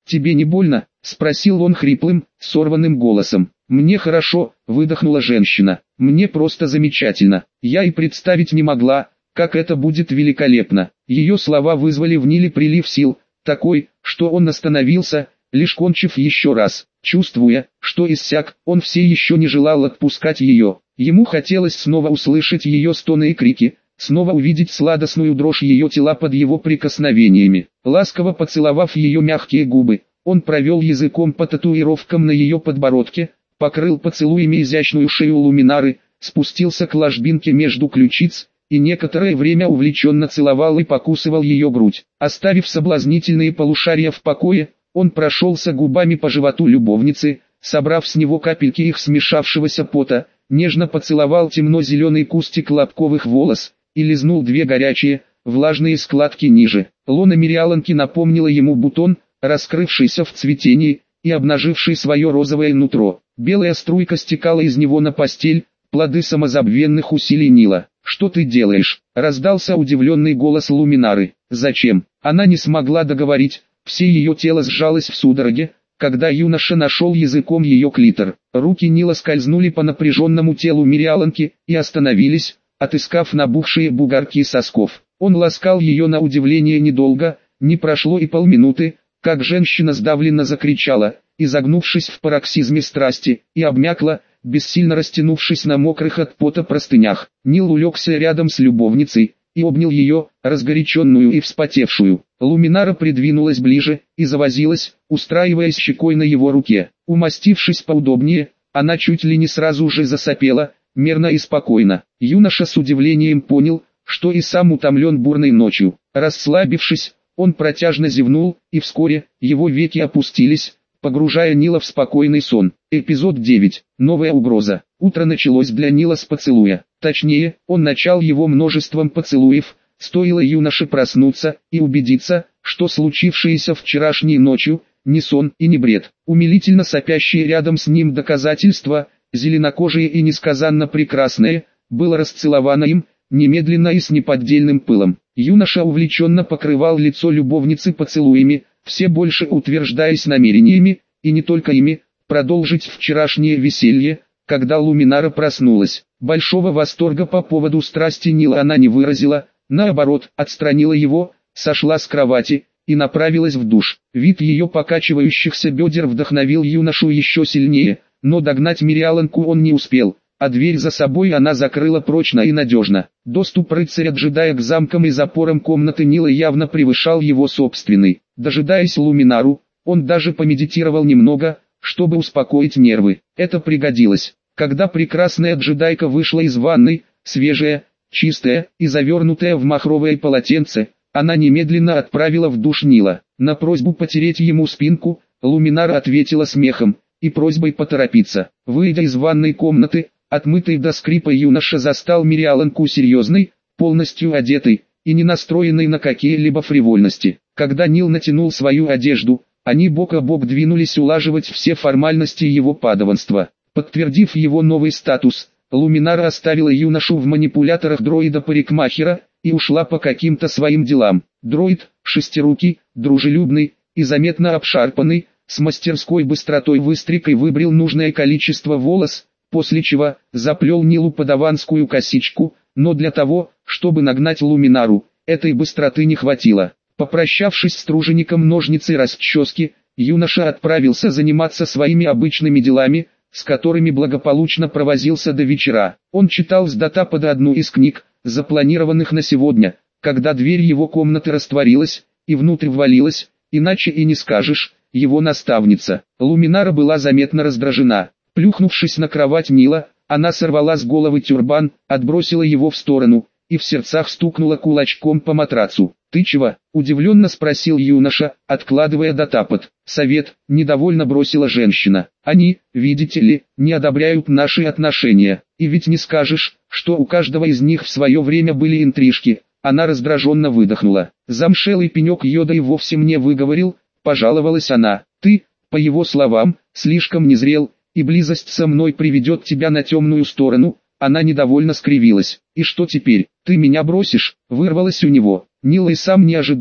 «Тебе не больно?» – спросил он хриплым, сорванным голосом. «Мне хорошо», – выдохнула женщина. «Мне просто замечательно. Я и представить не могла, как это будет великолепно». Ее слова вызвали в Ниле прилив сил, такой, что он остановился, лишь кончив еще раз. Чувствуя, что иссяк, он все еще не желал отпускать ее. Ему хотелось снова услышать ее стоны и крики, снова увидеть сладостную дрожь ее тела под его прикосновениями. Ласково поцеловав ее мягкие губы, он провел языком по татуировкам на ее подбородке, покрыл поцелуями изящную шею Луминары, спустился к ложбинке между ключиц, и некоторое время увлеченно целовал и покусывал ее грудь. Оставив соблазнительные полушария в покое, он прошелся губами по животу любовницы, собрав с него капельки их смешавшегося пота, нежно поцеловал темно-зеленый кустик лобковых волос, и лизнул две горячие, влажные складки ниже. Лона Мириаланки напомнила ему бутон, раскрывшийся в цветении, и обнаживший свое розовое нутро. Белая струйка стекала из него на постель, плоды самозабвенных усилий Нила. «Что ты делаешь?» – раздался удивленный голос Луминары. «Зачем?» Она не смогла договорить, все ее тело сжалось в судороге, когда юноша нашел языком ее клитор. Руки Нила скользнули по напряженному телу Мириаланки и остановились, отыскав набухшие бугорки сосков. Он ласкал ее на удивление недолго, не прошло и полминуты, как женщина сдавленно закричала, изогнувшись в пароксизме страсти, и обмякла, бессильно растянувшись на мокрых от пота простынях. Нил улегся рядом с любовницей и обнял ее, разгоряченную и вспотевшую. Луминара придвинулась ближе и завозилась, устраиваясь щекой на его руке. Умастившись поудобнее, она чуть ли не сразу же засопела, мерно и спокойно. Юноша с удивлением понял, что и сам утомлен бурной ночью. Расслабившись, он протяжно зевнул, и вскоре его веки опустились, погружая Нила в спокойный сон. Эпизод 9. Новая угроза. Утро началось для Нила с поцелуя. Точнее, он начал его множеством поцелуев, стоило юноше проснуться и убедиться, что случившееся вчерашней ночью не сон и не бред. Умилительно сопящие рядом с ним доказательства, зеленокожие и несказанно прекрасное, было расцеловано им, немедленно и с неподдельным пылом. Юноша увлеченно покрывал лицо любовницы поцелуями, все больше утверждаясь намерениями, и не только ими, продолжить вчерашнее веселье. Когда Луминара проснулась, большого восторга по поводу страсти Нила она не выразила, наоборот, отстранила его, сошла с кровати и направилась в душ. Вид ее покачивающихся бедер вдохновил юношу еще сильнее, но догнать Мириаланку он не успел, а дверь за собой она закрыла прочно и надежно. Доступ рыцаря-джедая к замкам и запорам комнаты Нила явно превышал его собственный. Дожидаясь Луминару, он даже помедитировал немного, чтобы успокоить нервы. Это пригодилось. Когда прекрасная джедайка вышла из ванной, свежая, чистая и завернутая в махровое полотенце, она немедленно отправила в душ Нила. На просьбу потереть ему спинку, Луминара ответила смехом и просьбой поторопиться. Выйдя из ванной комнаты, отмытый до скрипа юноша застал Мириаланку серьезной, полностью одетой и не настроенной на какие-либо фривольности. Когда Нил натянул свою одежду, они бок о бок двинулись улаживать все формальности его падаванства. Подтвердив его новый статус, Луминара оставила юношу в манипуляторах дроида-парикмахера и ушла по каким-то своим делам. Дроид, шестирукий, дружелюбный и заметно обшарпанный, с мастерской быстротой выстриг и выбрил нужное количество волос, после чего заплел Нилу подаванскую косичку, но для того, чтобы нагнать Луминару, этой быстроты не хватило. Попрощавшись с тружеником ножницы и расчески, юноша отправился заниматься своими обычными делами, с которыми благополучно провозился до вечера. Он читал с Датапада одну из книг, запланированных на сегодня, когда дверь его комнаты растворилась, и внутрь ввалилась, иначе и не скажешь, его наставница. Луминара была заметно раздражена. Плюхнувшись на кровать Нила, она сорвала с головы тюрбан, отбросила его в сторону, и в сердцах стукнула кулачком по матрацу. «Ты чего?» – удивленно спросил юноша, откладывая Датапад. «Совет», – недовольно бросила женщина. «Они, видите ли, не одобряют наши отношения. И ведь не скажешь, что у каждого из них в свое время были интрижки». Она раздраженно выдохнула. «Замшелый пенек йода и вовсе мне выговорил», – пожаловалась она. «Ты, по его словам, слишком незрел, и близость со мной приведет тебя на темную сторону». Она недовольно скривилась. «И что теперь, ты меня бросишь?» – вырвалось у него. Нил и сам не ожидал,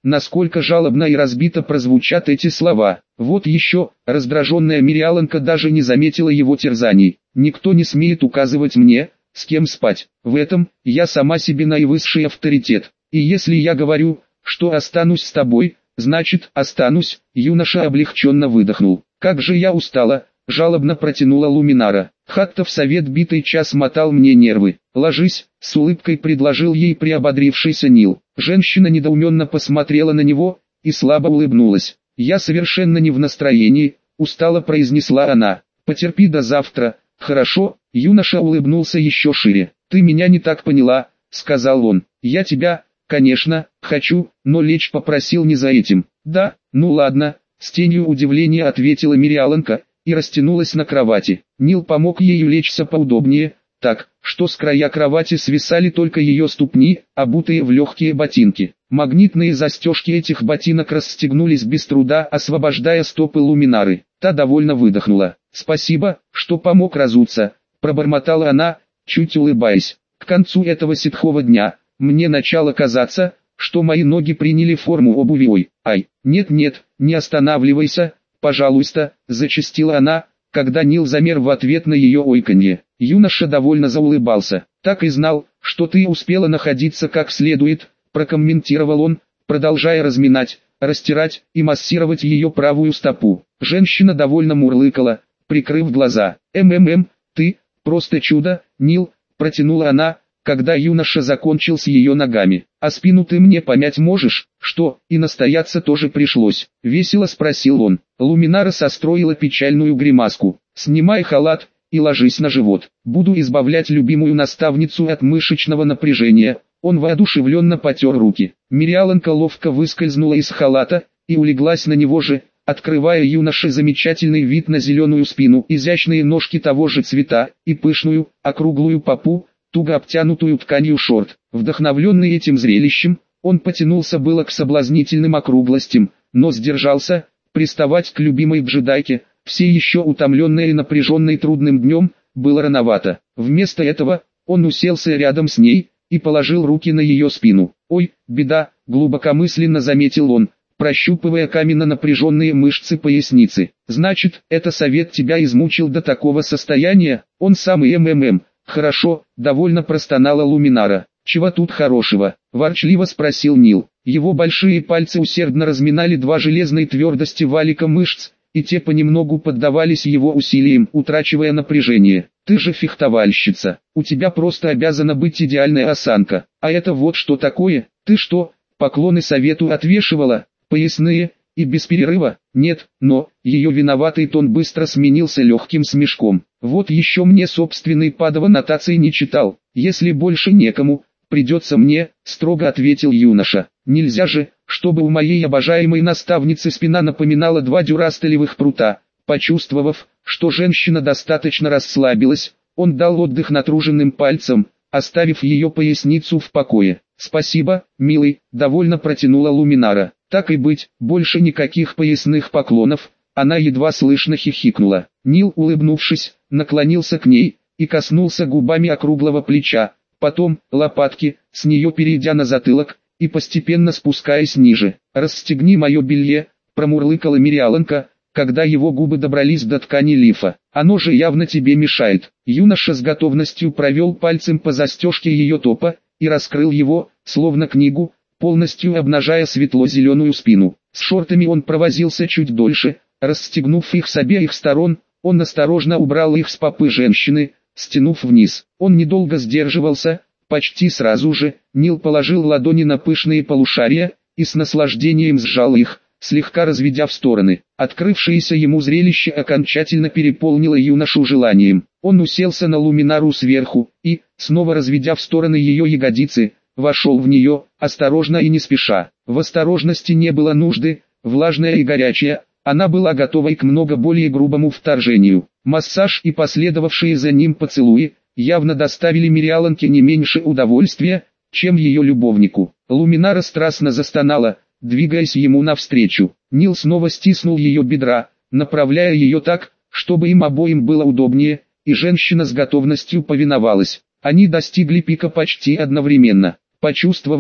насколько жалобно и разбито прозвучат эти слова. Вот еще, раздраженная Мириаланка даже не заметила его терзаний. Никто не смеет указывать мне, с кем спать. В этом, я сама себе наивысший авторитет. И если я говорю, что останусь с тобой, значит, останусь. Юноша облегченно выдохнул. Как же я устала, жалобно протянула Луминара. Хаттов совет битый час мотал мне нервы. Ложись, с улыбкой предложил ей приободрившийся Нил. Женщина недоуменно посмотрела на него и слабо улыбнулась. Я совершенно не в настроении, устало произнесла она. Потерпи до завтра. Хорошо, юноша улыбнулся еще шире. Ты меня не так поняла, сказал он. Я тебя, конечно, хочу, но лечь попросил не за этим. Да, ну ладно, с тенью удивления ответила Мириаланка и растянулась на кровати. Нил помог ей улечься поудобнее, так, что с края кровати свисали только ее ступни, обутые в легкие ботинки. Магнитные застежки этих ботинок расстегнулись без труда, освобождая стопы Луминары. Та довольно выдохнула. «Спасибо, что помог разуться», — пробормотала она, чуть улыбаясь. К концу этого ситхового дня, мне начало казаться, что мои ноги приняли форму обуви. Ой, ай, нет-нет, не останавливайся, пожалуйста, зачастила она, когда Нил замер в ответ на ее ойканье. Юноша довольно заулыбался. Так и знал, что ты успела находиться как следует, прокомментировал он, продолжая разминать, растирать и массировать ее правую стопу. Женщина довольно мурлыкала, прикрыв глаза. Ты, просто чудо, Нил, протянула она, когда юноша закончил с ее ногами. А спину ты мне помять можешь? Что, и настояться тоже пришлось? Весело спросил он. Луминара состроила печальную гримаску. Снимай халат и ложись на живот. Буду избавлять любимую наставницу от мышечного напряжения. Он воодушевленно потер руки. Мириаланка ловко выскользнула из халата и улеглась на него же, открывая юноше замечательный вид на зеленую спину, изящные ножки того же цвета и пышную, округлую попу, туго обтянутую тканью шорт. Вдохновленный этим зрелищем, он потянулся было к соблазнительным округлостям, но сдержался. Приставать к любимой джедайке, все еще утомленной и напряженной трудным днем, было рановато. Вместо этого, он уселся рядом с ней и положил руки на ее спину. «Ой, беда», — глубокомысленно заметил он, прощупывая каменно напряженные мышцы поясницы. «Значит, это совет тебя измучил до такого состояния?» Он самый «Хорошо», — довольно простонала Луминара. «Чего тут хорошего?» — ворчливо спросил Нил. Его большие пальцы усердно разминали два железной твердости валика мышц, и те понемногу поддавались его усилиям, утрачивая напряжение. «Ты же фехтовальщица, у тебя просто обязана быть идеальная осанка. А это вот что такое? Ты что, поклоны совету отвешивала, поясные, и без перерыва?» «Нет, но...» Ее виноватый тон быстро сменился легким смешком. «Вот еще мне собственный падова нотации не читал. Если больше некому, придется мне», — строго ответил юноша. «Нельзя же, чтобы у моей обожаемой наставницы спина напоминала два дюрастелевых прута». Почувствовав, что женщина достаточно расслабилась, он дал отдых натруженным пальцам, оставив ее поясницу в покое. «Спасибо, милый», — довольно протянула Луминара. «Так и быть, больше никаких поясных поклонов». Она едва слышно хихикнула. Нил, улыбнувшись, наклонился к ней и коснулся губами округлого плеча, потом лопатки, с нее перейдя на затылок и постепенно спускаясь ниже. «Расстегни мое белье», — промурлыкала Мириаланка, когда его губы добрались до ткани лифа. «Оно же явно тебе мешает». Юноша с готовностью провел пальцем по застежке ее топа и раскрыл его, словно книгу, полностью обнажая светло-зеленую спину. С шортами он провозился чуть дольше. Расстегнув их с обеих сторон, он осторожно убрал их с попы женщины, стянув вниз. Он недолго сдерживался, почти сразу же, Нил положил ладони на пышные полушария и с наслаждением сжал их, слегка разведя в стороны. Открывшееся ему зрелище окончательно переполнило юношу желанием. Он уселся на Луминару сверху и, снова разведя в стороны ее ягодицы, вошел в нее, осторожно и не спеша. В осторожности не было нужды, влажная и горячая, она была готова к много более грубому вторжению. Массаж и последовавшие за ним поцелуи явно доставили Мириаланке не меньше удовольствия, чем ее любовнику. Луминара страстно застонала, двигаясь ему навстречу. Нил снова стиснул ее бедра, направляя ее так, чтобы им обоим было удобнее, и женщина с готовностью повиновалась. Они достигли пика почти одновременно. Почувствовав,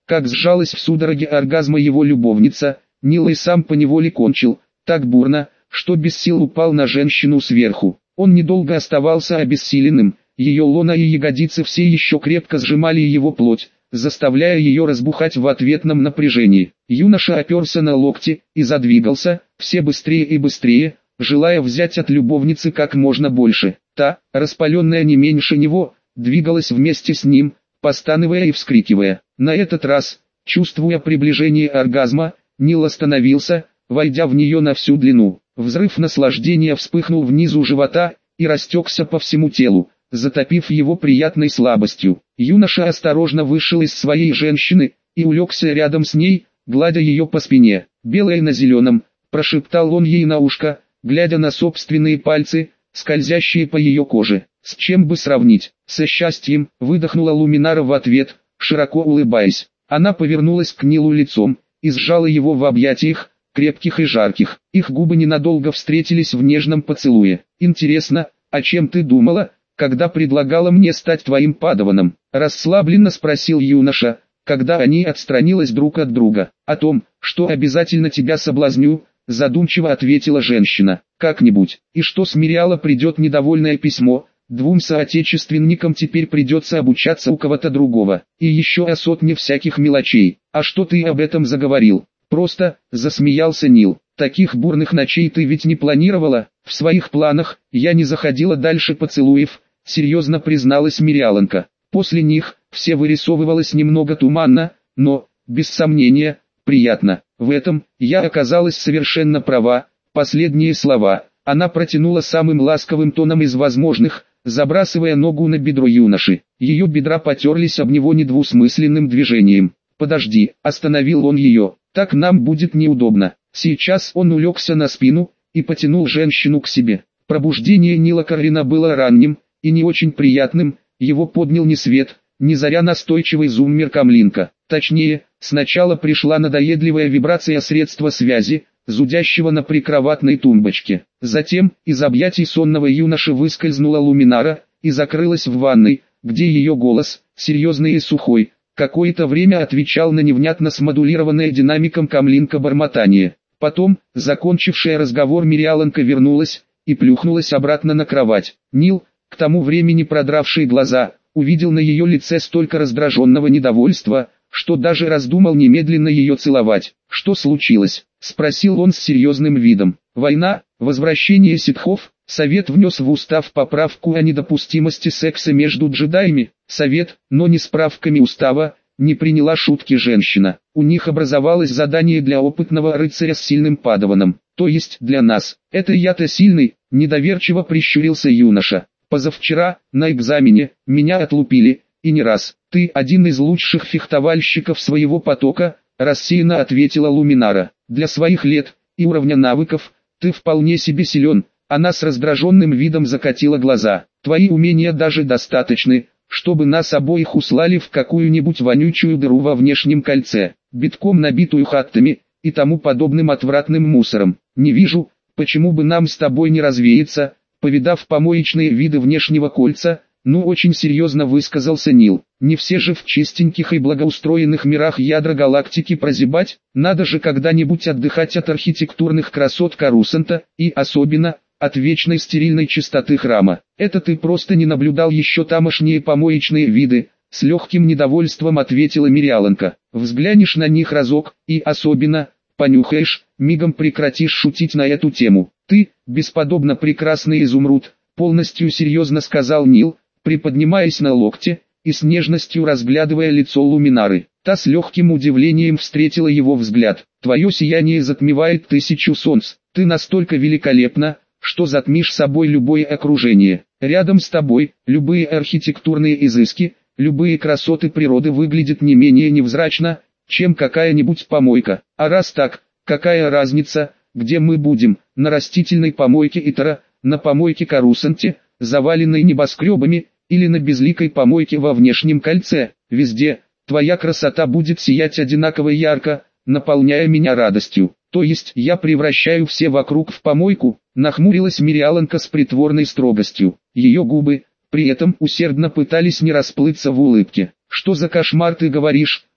как сжалась в судороге оргазма его любовница. Нил и сам поневоле кончил, так бурно, что без сил упал на женщину сверху. Он недолго оставался обессиленным, ее лона и ягодицы все еще крепко сжимали его плоть, заставляя ее разбухать в ответном напряжении. Юноша оперся на локти и задвигался, все быстрее и быстрее, желая взять от любовницы как можно больше. Та, распаленная не меньше него, двигалась вместе с ним, постановая и вскрикивая. На этот раз, чувствуя приближение оргазма, Нил остановился, войдя в нее на всю длину. Взрыв наслаждения вспыхнул внизу живота и растекся по всему телу, затопив его приятной слабостью. Юноша осторожно вышел из своей женщины и улегся рядом с ней, гладя ее по спине. «Белое на зеленом», – прошептал он ей на ушко, глядя на собственные пальцы, скользящие по ее коже. «С чем бы сравнить?» «Со счастьем», – выдохнула Луминара в ответ, широко улыбаясь. Она повернулась к Нилу лицом и сжала его в объятиях, крепких и жарких. Их губы ненадолго встретились в нежном поцелуе. «Интересно, о чем ты думала, когда предлагала мне стать твоим падаваном?» – расслабленно спросил юноша, когда они отстранились друг от друга. «О том, что обязательно тебя соблазню», – задумчиво ответила женщина. «Как-нибудь. И что с Мириала придет недовольное письмо, двум соотечественникам теперь придется обучаться у кого-то другого. И еще о сотне всяких мелочей. А что ты об этом заговорил?» «Просто», — засмеялся Нил. «Таких бурных ночей ты ведь не планировала?» «В своих планах я не заходила дальше поцелуев», — серьезно призналась Мириаланка. «После них все вырисовывалось немного туманно, но, без сомнения, приятно. В этом я оказалась совершенно права». Последние слова она протянула самым ласковым тоном из возможных, забрасывая ногу на бедро юноши. Ее бедра потерлись об него недвусмысленным движением. «Подожди», — остановил он ее. «Так нам будет неудобно». Сейчас он улегся на спину и потянул женщину к себе. Пробуждение Нила Каррина было ранним и не очень приятным, его поднял ни свет, ни заря настойчивый зуммер Камлинка. Точнее, сначала пришла надоедливая вибрация средства связи, зудящего на прикроватной тумбочке. Затем, из объятий сонного юноши выскользнула Луминара и закрылась в ванной, где ее голос, серьезный и сухой, какое-то время отвечал на невнятно смодулированное динамиком Камлинка бормотание. Потом, закончившая разговор, Мириаланка вернулась и плюхнулась обратно на кровать. Нил, к тому времени продравший глаза, увидел на ее лице столько раздраженного недовольства, что даже раздумал немедленно ее целовать. «Что случилось?» – спросил он с серьезным видом. «Война, возвращение ситхов». Совет внес в устав поправку о недопустимости секса между джедаями. Совет, но не справками устава, не приняла шутки женщина. У них образовалось задание для опытного рыцаря с сильным падаваном, то есть для нас. «Это я-то сильный», – недоверчиво прищурился юноша. «Позавчера, на экзамене, меня отлупили, и не раз. Ты один из лучших фехтовальщиков своего потока», – рассеянно ответила Луминара. «Для своих лет и уровня навыков ты вполне себе силен». Она с раздраженным видом закатила глаза. «Твои умения даже достаточны, чтобы нас обоих услали в какую-нибудь вонючую дыру во внешнем кольце, битком набитую хаттами и тому подобным отвратным мусором. Не вижу, почему бы нам с тобой не развеяться, повидав помоечные виды внешнего кольца». «Ну, очень серьезно высказался Нил. Не все же в чистеньких и благоустроенных мирах ядра галактики прозябать, надо же когда-нибудь отдыхать от архитектурных красот Карусанта, и особенно от вечной стерильной чистоты храма. Это ты просто не наблюдал еще тамошние помоечные виды», — с легким недовольством ответила Мириаланка. «Взглянешь на них разок, и особенно, понюхаешь, мигом прекратишь шутить на эту тему. Ты, бесподобно прекрасный изумруд», — полностью серьезно сказал Нил, приподнимаясь на локте и с нежностью разглядывая лицо Луминары. Та с легким удивлением встретила его взгляд. «Твое сияние затмевает тысячу солнц. Ты настолько великолепна, что затмишь собой любое окружение. Рядом с тобой любые архитектурные изыски, любые красоты природы выглядят не менее невзрачно, чем какая-нибудь помойка. А раз так, какая разница, где мы будем, на растительной помойке Итара, на помойке Карусанте, заваленной небоскребами, или на безликой помойке во внешнем кольце, везде, твоя красота будет сиять одинаково ярко, наполняя меня радостью. То есть я превращаю все вокруг в помойку», — нахмурилась Мириаланка с притворной строгостью. Ее губы, при этом усердно пытались не расплыться в улыбке. «Что за кошмар ты говоришь?»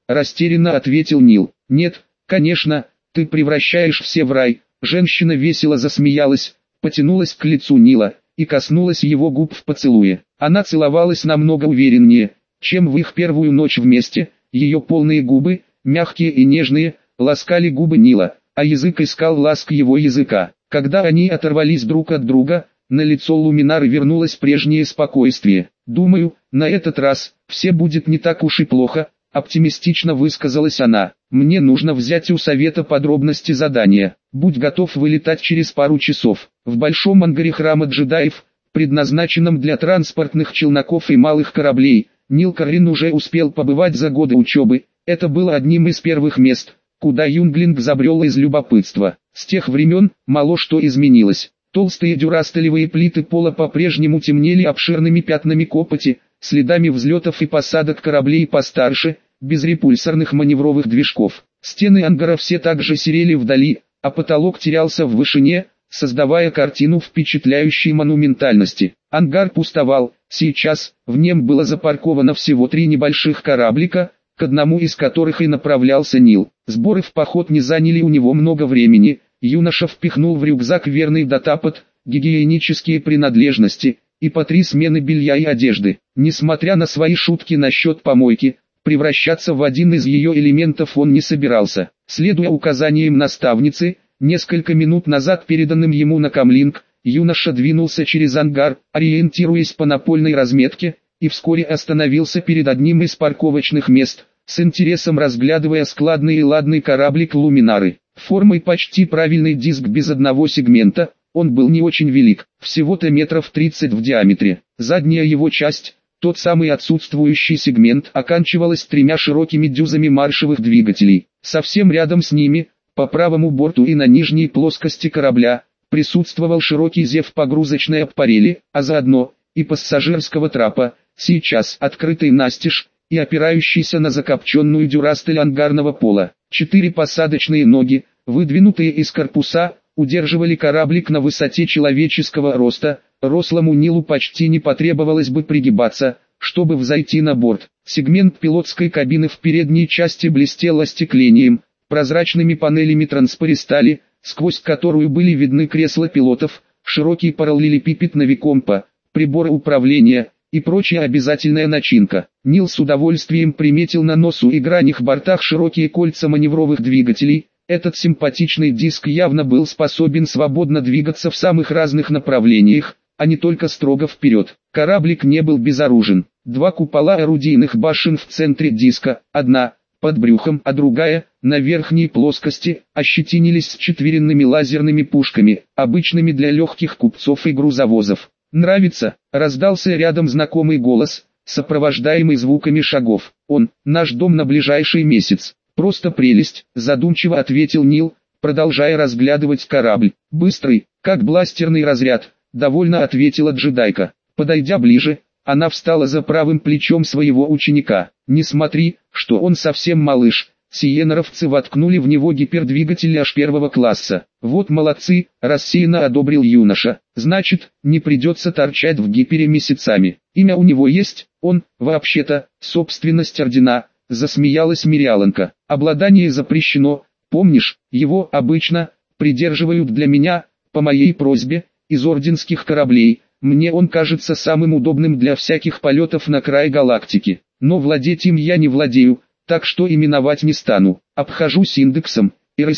растерянно ответил Нил. Нет, конечно, ты превращаешь все в рай. Женщина весело засмеялась, потянулась к лицу Нила и коснулась его губ в поцелуе. Она целовалась намного увереннее, чем в их первую ночь вместе. Ее полные губы, мягкие и нежные, ласкали губы Нила, а язык искал ласк его языка. Когда они оторвались друг от друга, на лицо Луминары вернулось прежнее спокойствие. «Думаю, на этот раз все будет не так уж и плохо», — оптимистично высказалась она. «Мне нужно взять у совета подробности задания. Будь готов вылетать через пару часов. В большом ангаре храма джедаев, предназначенном для транспортных челноков и малых кораблей, Нил Каррин уже успел побывать за годы учебы. Это было одним из первых мест, куда юнглинг забрел из любопытства. С тех времен мало что изменилось. Толстые дюрастелевые плиты пола по-прежнему темнели обширными пятнами копоти, следами взлетов и посадок кораблей постарше, без репульсорных маневровых движков. Стены ангара все так же серели вдали, а потолок терялся в вышине, создавая картину впечатляющей монументальности. Ангар пустовал, сейчас в нем было запарковано всего 3 небольших кораблика, к одному из которых и направлялся Нил. Сборы в поход не заняли у него много времени. Юноша впихнул в рюкзак верный датапад, гигиенические принадлежности и по 3 смены белья и одежды. Несмотря на свои шутки насчет помойки, превращаться в один из ее элементов он не собирался. Следуя указаниям наставницы, несколько минут назад переданным ему на камлинг, юноша двинулся через ангар, ориентируясь по напольной разметке, и вскоре остановился перед одним из парковочных мест, с интересом разглядывая складный и ладный кораблик Луминары. Формой почти правильный диск без одного сегмента, он был не очень велик, всего-то метров 30 в диаметре. Задняя его часть, тот самый отсутствующий сегмент, оканчивалась 3 широкими дюзами маршевых двигателей. Совсем рядом с ними, по правому борту и на нижней плоскости корабля, присутствовал широкий зев погрузочной аппарели, а заодно и пассажирского трапа, сейчас открытый настежь и опирающийся на закопченную дюрастель ангарного пола. 4 посадочные ноги, выдвинутые из корпуса, удерживали кораблик на высоте человеческого роста. Рослому Нилу почти не потребовалось бы пригибаться, чтобы взойти на борт. Сегмент пилотской кабины в передней части блестел остеклением, прозрачными панелями транспаристали, сквозь которую были видны кресла пилотов, широкий параллелепипед навикомпа, приборы управления и прочая обязательная начинка. Нил с удовольствием приметил на носу и гранях бортах широкие кольца маневровых двигателей. Этот симпатичный диск явно был способен свободно двигаться в самых разных направлениях, а не только строго вперед. Кораблик не был безоружен. 2 купола орудийных башен в центре диска, одна под брюхом, а другая на верхней плоскости, ощетинились с 4 лазерными пушками, обычными для легких купцов и грузовозов. «Нравится?» — раздался рядом знакомый голос, сопровождаемый звуками шагов. «Он, наш дом на ближайший месяц». «Просто прелесть», — задумчиво ответил Нил, продолжая разглядывать корабль. «Быстрый, как бластерный разряд», — довольно ответила джедайка. Подойдя ближе, она встала за правым плечом своего ученика. «Не смотри, что он совсем малыш». Сиенаровцы воткнули в него гипердвигатель аж 1 класса. «Вот молодцы», — рассеянно одобрил юноша. «Значит, не придется торчать в гипере месяцами. Имя у него есть, он, вообще-то, собственность ордена», — засмеялась Мириаланка. «Обладание запрещено, помнишь, его обычно придерживают для меня, по моей просьбе, из орденских кораблей. Мне он кажется самым удобным для всяких полетов на край галактики. Но владеть им я не владею, так что именовать не стану. Обхожусь индексом,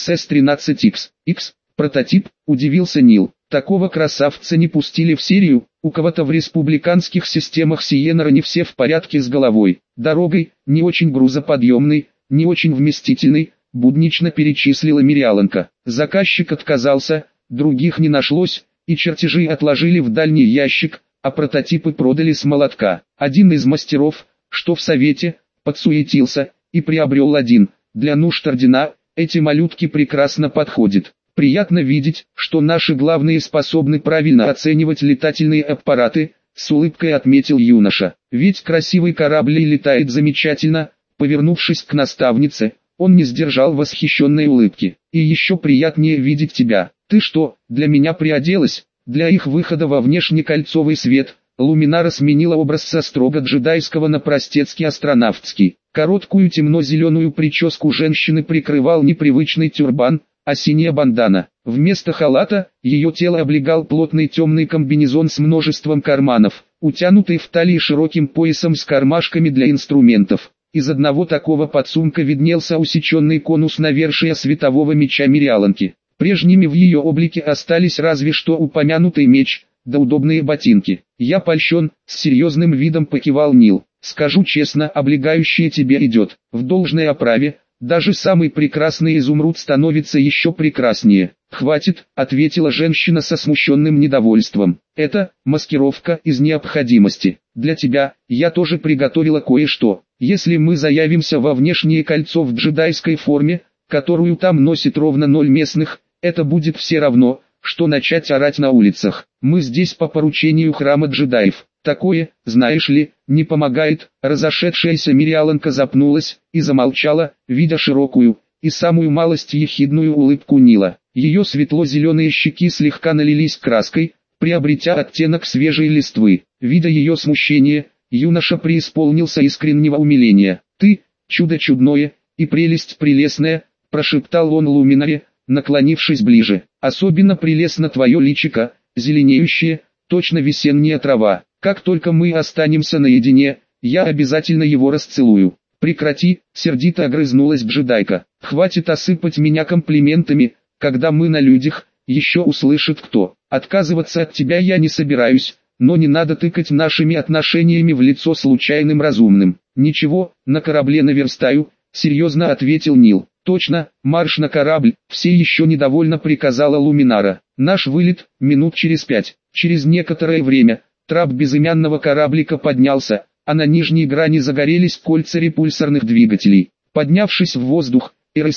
RSS-13X. X, прототип», — удивился Нил. «Такого красавца не пустили в серию, у кого-то в республиканских системах Сиенара не все в порядке с головой. Дорогой, не очень грузоподъемный, не очень вместительный», — буднично перечислила Мириаланка. Заказчик отказался, других не нашлось, и чертежи отложили в дальний ящик, а прототипы продали с молотка. Один из мастеров, что в совете, подсуетился и приобрел один. Для нужд ордена эти малютки прекрасно подходят. «Приятно видеть, что наши главные способны правильно оценивать летательные аппараты», — с улыбкой отметил юноша. «Ведь красивый корабль и летает замечательно». Повернувшись к наставнице, он не сдержал восхищенной улыбки. «И еще приятнее видеть тебя. Ты что, для меня приоделась?» Для их выхода во внешнекольцовый свет, Луминара сменила образ со строго джедайского на простецкий астронавтский. Короткую темно-зеленую прическу женщины прикрывал непривычный тюрбан, а синяя бандана. Вместо халата, ее тело облегал плотный темный комбинезон с множеством карманов, утянутый в талии широким поясом с кармашками для инструментов. Из одного такого подсумка виднелся усеченный конус навершия светового меча Мириаланки. Прежними в ее облике остались разве что упомянутый меч, да удобные ботинки. «Я польщен», — с серьезным видом покивал Нил. «Скажу честно, облегающее тебе идет. В должной оправе, даже самый прекрасный изумруд становится еще прекраснее». «Хватит», — ответила женщина со смущенным недовольством. «Это маскировка из необходимости. Для тебя я тоже приготовила кое-что. Если мы заявимся во внешнее кольцо в джедайской форме, которую там носит ровно 0 местных, это будет все равно, что начать орать на улицах. Мы здесь по поручению храма джедаев. Такое, знаешь ли, не помогает». Разошедшаяся Мириаланка запнулась и замолчала, видя широкую и самую малость ехидную улыбку Нила. Ее светло-зеленые щеки слегка налились краской, приобретя оттенок свежей листвы. Видя ее смущение, юноша преисполнился искреннего умиления. «Ты, чудо чудное и прелесть прелестная», — прошептал он Луминаре, наклонившись ближе. «Особенно прелестно твое личико, зеленеющее, точно весенняя трава. Как только мы останемся наедине, я обязательно его расцелую». «Прекрати», — сердито огрызнулась джедайка. «Хватит осыпать меня комплиментами, когда мы на людях, еще услышит кто. Отказываться от тебя я не собираюсь, но не надо тыкать нашими отношениями в лицо случайным разумным». «Ничего, на корабле наверстаю», — серьезно ответил Нил. «Точно, марш на корабль», — все еще недовольно приказала Луминара. «Наш вылет, минут через 5». Через некоторое время, трап безымянного кораблика поднялся, а на нижней грани загорелись кольца репульсорных двигателей. Поднявшись в воздух,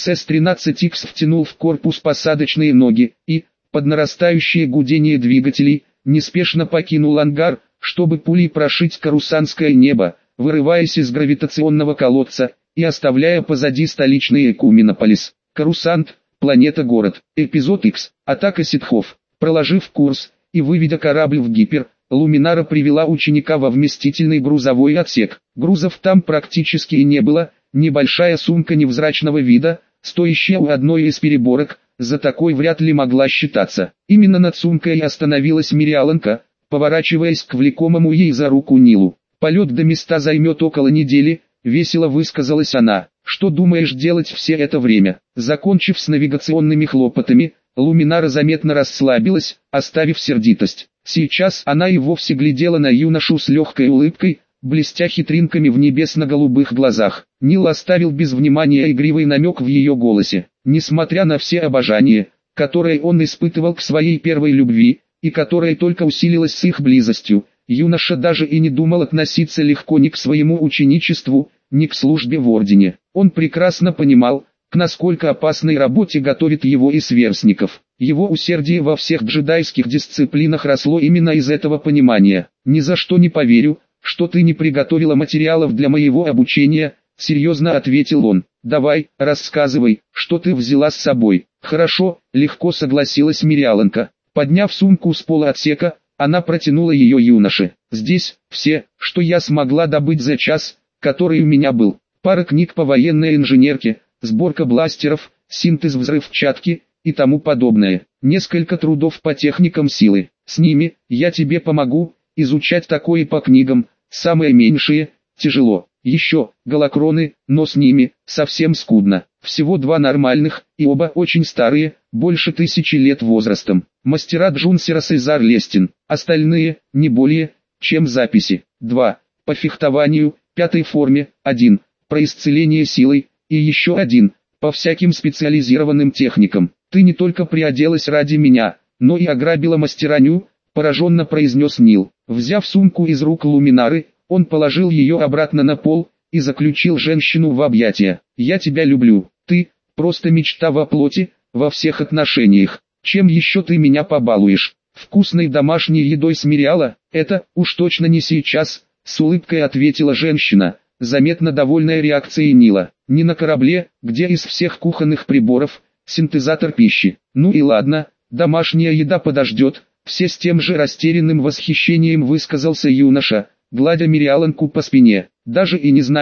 РСС-13Х втянул в корпус посадочные ноги и, под нарастающее гудение двигателей, неспешно покинул ангар, чтобы пулей прошить карусанское небо, вырываясь из гравитационного колодца и оставляя позади столичный Экуминополис. Карусант, планета-город, эпизод X, атака ситхов. Проложив курс и выведя корабль в гипер, Луминара привела ученика во вместительный грузовой отсек. Грузов там практически и не было, небольшая сумка невзрачного вида, стоящая у одной из переборок, за такой вряд ли могла считаться. Именно над сумкой и остановилась Мириаланка, поворачиваясь к влекомому ей за руку Нилу. «Полет до места займет около недели», — весело высказалась она. «Что думаешь делать все это время?» Закончив с навигационными хлопотами, Луминара заметно расслабилась, оставив сердитость. Сейчас она и вовсе глядела на юношу с легкой улыбкой, блестя хитринками в небесно-голубых глазах. Нил оставил без внимания игривый намек в ее голосе. Несмотря на все обожание, которое он испытывал к своей первой любви, и которое только усилилось с их близостью, юноша даже и не думал относиться легко ни к своему ученичеству, ни к службе в ордене. Он прекрасно понимал, к насколько опасной работе готовит его и сверстников. Его усердие во всех джедайских дисциплинах росло именно из этого понимания. «Ни за что не поверю, что ты не приготовила материалов для моего обучения», — серьезно ответил он. «Давай, рассказывай, что ты взяла с собой». «Хорошо», — легко согласилась Мириаланка. Подняв сумку с пола отсека, она протянула ее юноше. «Здесь все, что я смогла добыть за час, который у меня был. Пара книг по военной инженерке, сборка бластеров, синтез взрывчатки и тому подобное. Несколько трудов по техникам силы. С ними я тебе помогу. Изучать такое по книгам, самое меньшее, тяжело. Еще голокроны, но с ними совсем скудно. Всего 2 нормальных, и оба очень старые, больше 1000 лет возрастом. Мастера Джунсера Сезар Лестин. Остальные, не более, чем записи. 2. По фехтованию, 5-й форме, 1. Про исцеление силой, и еще 1. По всяким специализированным техникам. Ты не только приоделась ради меня, но и ограбила мастераню, пораженно произнес Нил. Взяв сумку из рук Луминары, он положил ее обратно на пол и заключил женщину в объятия. «Я тебя люблю, ты просто мечта во плоти, во всех отношениях. Чем еще ты меня побалуешь? Вкусной домашней едой с Мириала? Это уж точно не сейчас», — с улыбкой ответила женщина, заметно довольная реакцией Нила. «Не на корабле, где из всех кухонных приборов синтезатор пищи. Ну и ладно, домашняя еда подождет», — все с тем же растерянным восхищением высказался юноша, гладя Мириаланку по спине. «Даже и не знаю,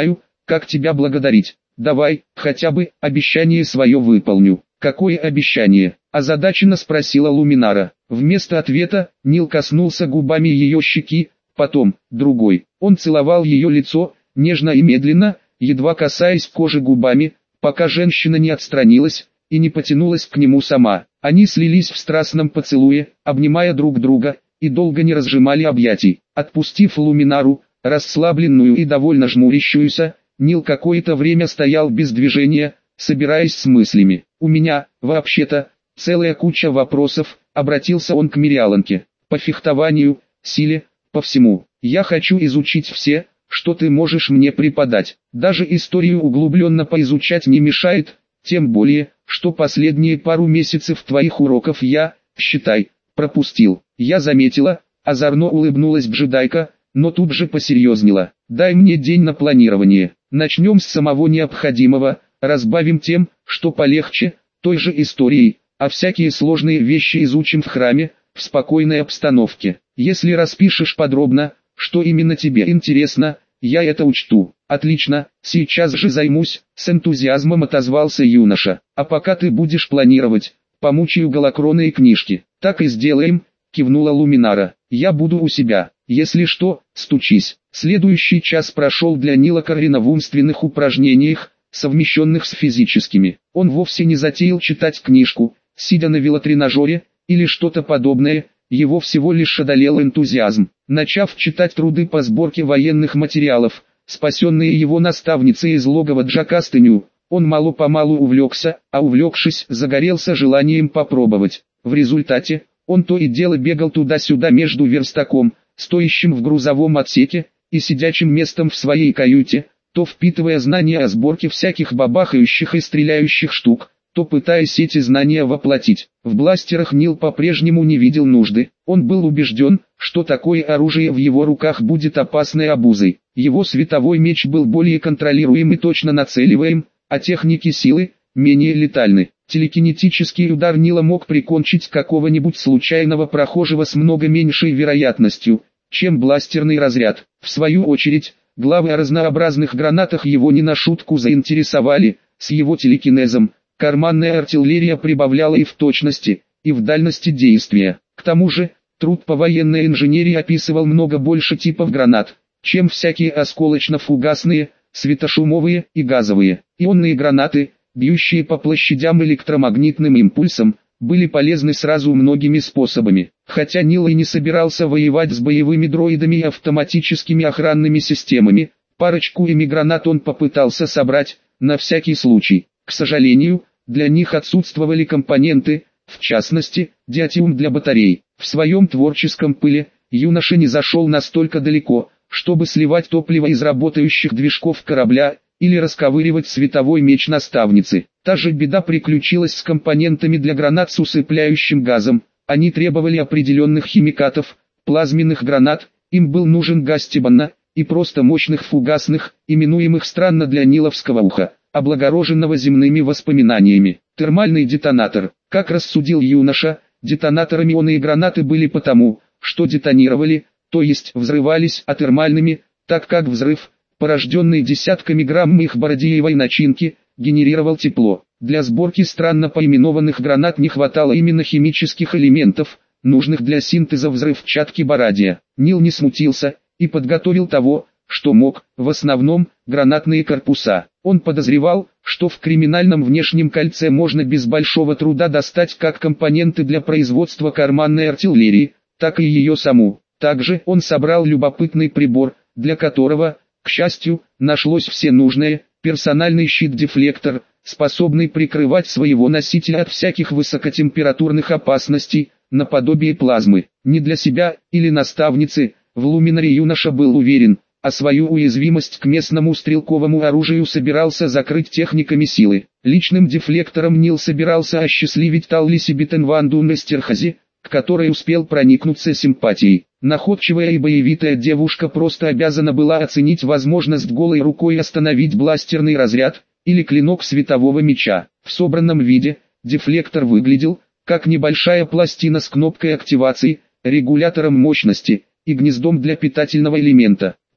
как тебя благодарить? Давай, хотя бы, обещание свое выполню. Какое обещание? Озадаченно спросила Луминара. Вместо ответа, Нил коснулся губами ее щеки, потом, другой. Он целовал ее лицо, нежно и медленно, едва касаясь кожи губами, пока женщина не отстранилась и не потянулась к нему сама. Они слились в страстном поцелуе, обнимая друг друга, и долго не разжимали объятий. Отпустив Луминару, расслабленную и довольно жмурящуюся, Нил какое-то время стоял без движения, собираясь с мыслями. «У меня, вообще-то, целая куча вопросов», — обратился он к Мириаланке. «По фехтованию, силе, по всему. Я хочу изучить все, что ты можешь мне преподать. Даже историю углубленно поизучать не мешает, тем более, что последние пару месяцев твоих уроков я, считай, пропустил». «Я заметила», — озорно улыбнулась джедайка, но тут же посерьезнела. «Дай мне день на планирование. Начнем с самого необходимого, разбавим тем, что полегче, той же историей, а всякие сложные вещи изучим в храме, в спокойной обстановке. Если распишешь подробно, что именно тебе интересно, я это учту». «Отлично, сейчас же займусь», — с энтузиазмом отозвался юноша. «А пока ты будешь планировать, помучаю голокроны и книжки». «Так и сделаем», — кивнула Луминара. «Я буду у себя. Если что, стучись». Следующий час прошел для Нила Каррина в умственных упражнениях, совмещенных с физическими. Он вовсе не затеял читать книжку, сидя на велотренажере, или что-то подобное, его всего лишь одолел энтузиазм. Начав читать труды по сборке военных материалов, спасенные его наставницей из логова Джакастыню, он мало-помалу увлекся, а увлекшись, загорелся желанием попробовать. В результате, он то и дело бегал туда-сюда между верстаком, стоящим в грузовом отсеке, и сидячим местом в своей каюте, то впитывая знания о сборке всяких бабахающих и стреляющих штук, то пытаясь эти знания воплотить. В бластерах Нил по-прежнему не видел нужды. Он был убежден, что такое оружие в его руках будет опасной обузой. Его световой меч был более контролируем и точно нацеливаем, а техники силы менее летальны. Телекинетический удар Нила мог прикончить какого-нибудь случайного прохожего с много меньшей вероятностью, чем бластерный разряд. В свою очередь, главы о разнообразных гранатах его не на шутку заинтересовали. С его телекинезом карманная артиллерия прибавляла и в точности, и в дальности действия. К тому же, труд по военной инженерии описывал много больше типов гранат, чем всякие осколочно-фугасные, светошумовые и газовые. Ионные гранаты, бьющие по площадям электромагнитным импульсом, были полезны сразу многими способами. Хотя Нил и не собирался воевать с боевыми дроидами и автоматическими охранными системами, парочку ими-гранат он попытался собрать, на всякий случай. К сожалению, для них отсутствовали компоненты, в частности, диатиум для батарей. В своем творческом пыле, юноша не зашел настолько далеко, чтобы сливать топливо из работающих движков корабля, или расковыривать световой меч наставницы. Та же беда приключилась с компонентами для гранат с усыпляющим газом. Они требовали определенных химикатов, плазменных гранат, им был нужен газ Тибанна, и просто мощных фугасных, именуемых странно для ниловского уха, облагороженного земными воспоминаниями. Термальный детонатор. Как рассудил юноша, детонаторами ионные гранаты были потому, что детонировали, то есть взрывались, а термальными, так как взрыв, порожденный десятками грамм их бородиевой начинки, генерировал тепло. Для сборки странно поименованных гранат не хватало именно химических элементов, нужных для синтеза взрывчатки барадия. Нил не смутился и подготовил того, что мог, в основном, гранатные корпуса. Он подозревал, что в криминальном внешнем кольце можно без большого труда достать как компоненты для производства карманной артиллерии, так и ее саму. Также он собрал любопытный прибор, для которого, к счастью, нашлось все нужное, персональный щит-дефлектор, способный прикрывать своего носителя от всяких высокотемпературных опасностей, наподобие плазмы. Не для себя или наставницы, в Луминаре юноша был уверен, а свою уязвимость к местному стрелковому оружию собирался закрыть техниками силы. Личным дефлектором Нил собирался осчастливить Таллиси Битенванду Нестерхази, к которой успел проникнуться симпатией. Находчивая и боевитая девушка просто обязана была оценить возможность голой рукой остановить бластерный разряд, или клинок светового меча. В собранном виде, дефлектор выглядел, как небольшая пластина с кнопкой активации, регулятором мощности, и гнездом для питательного элемента.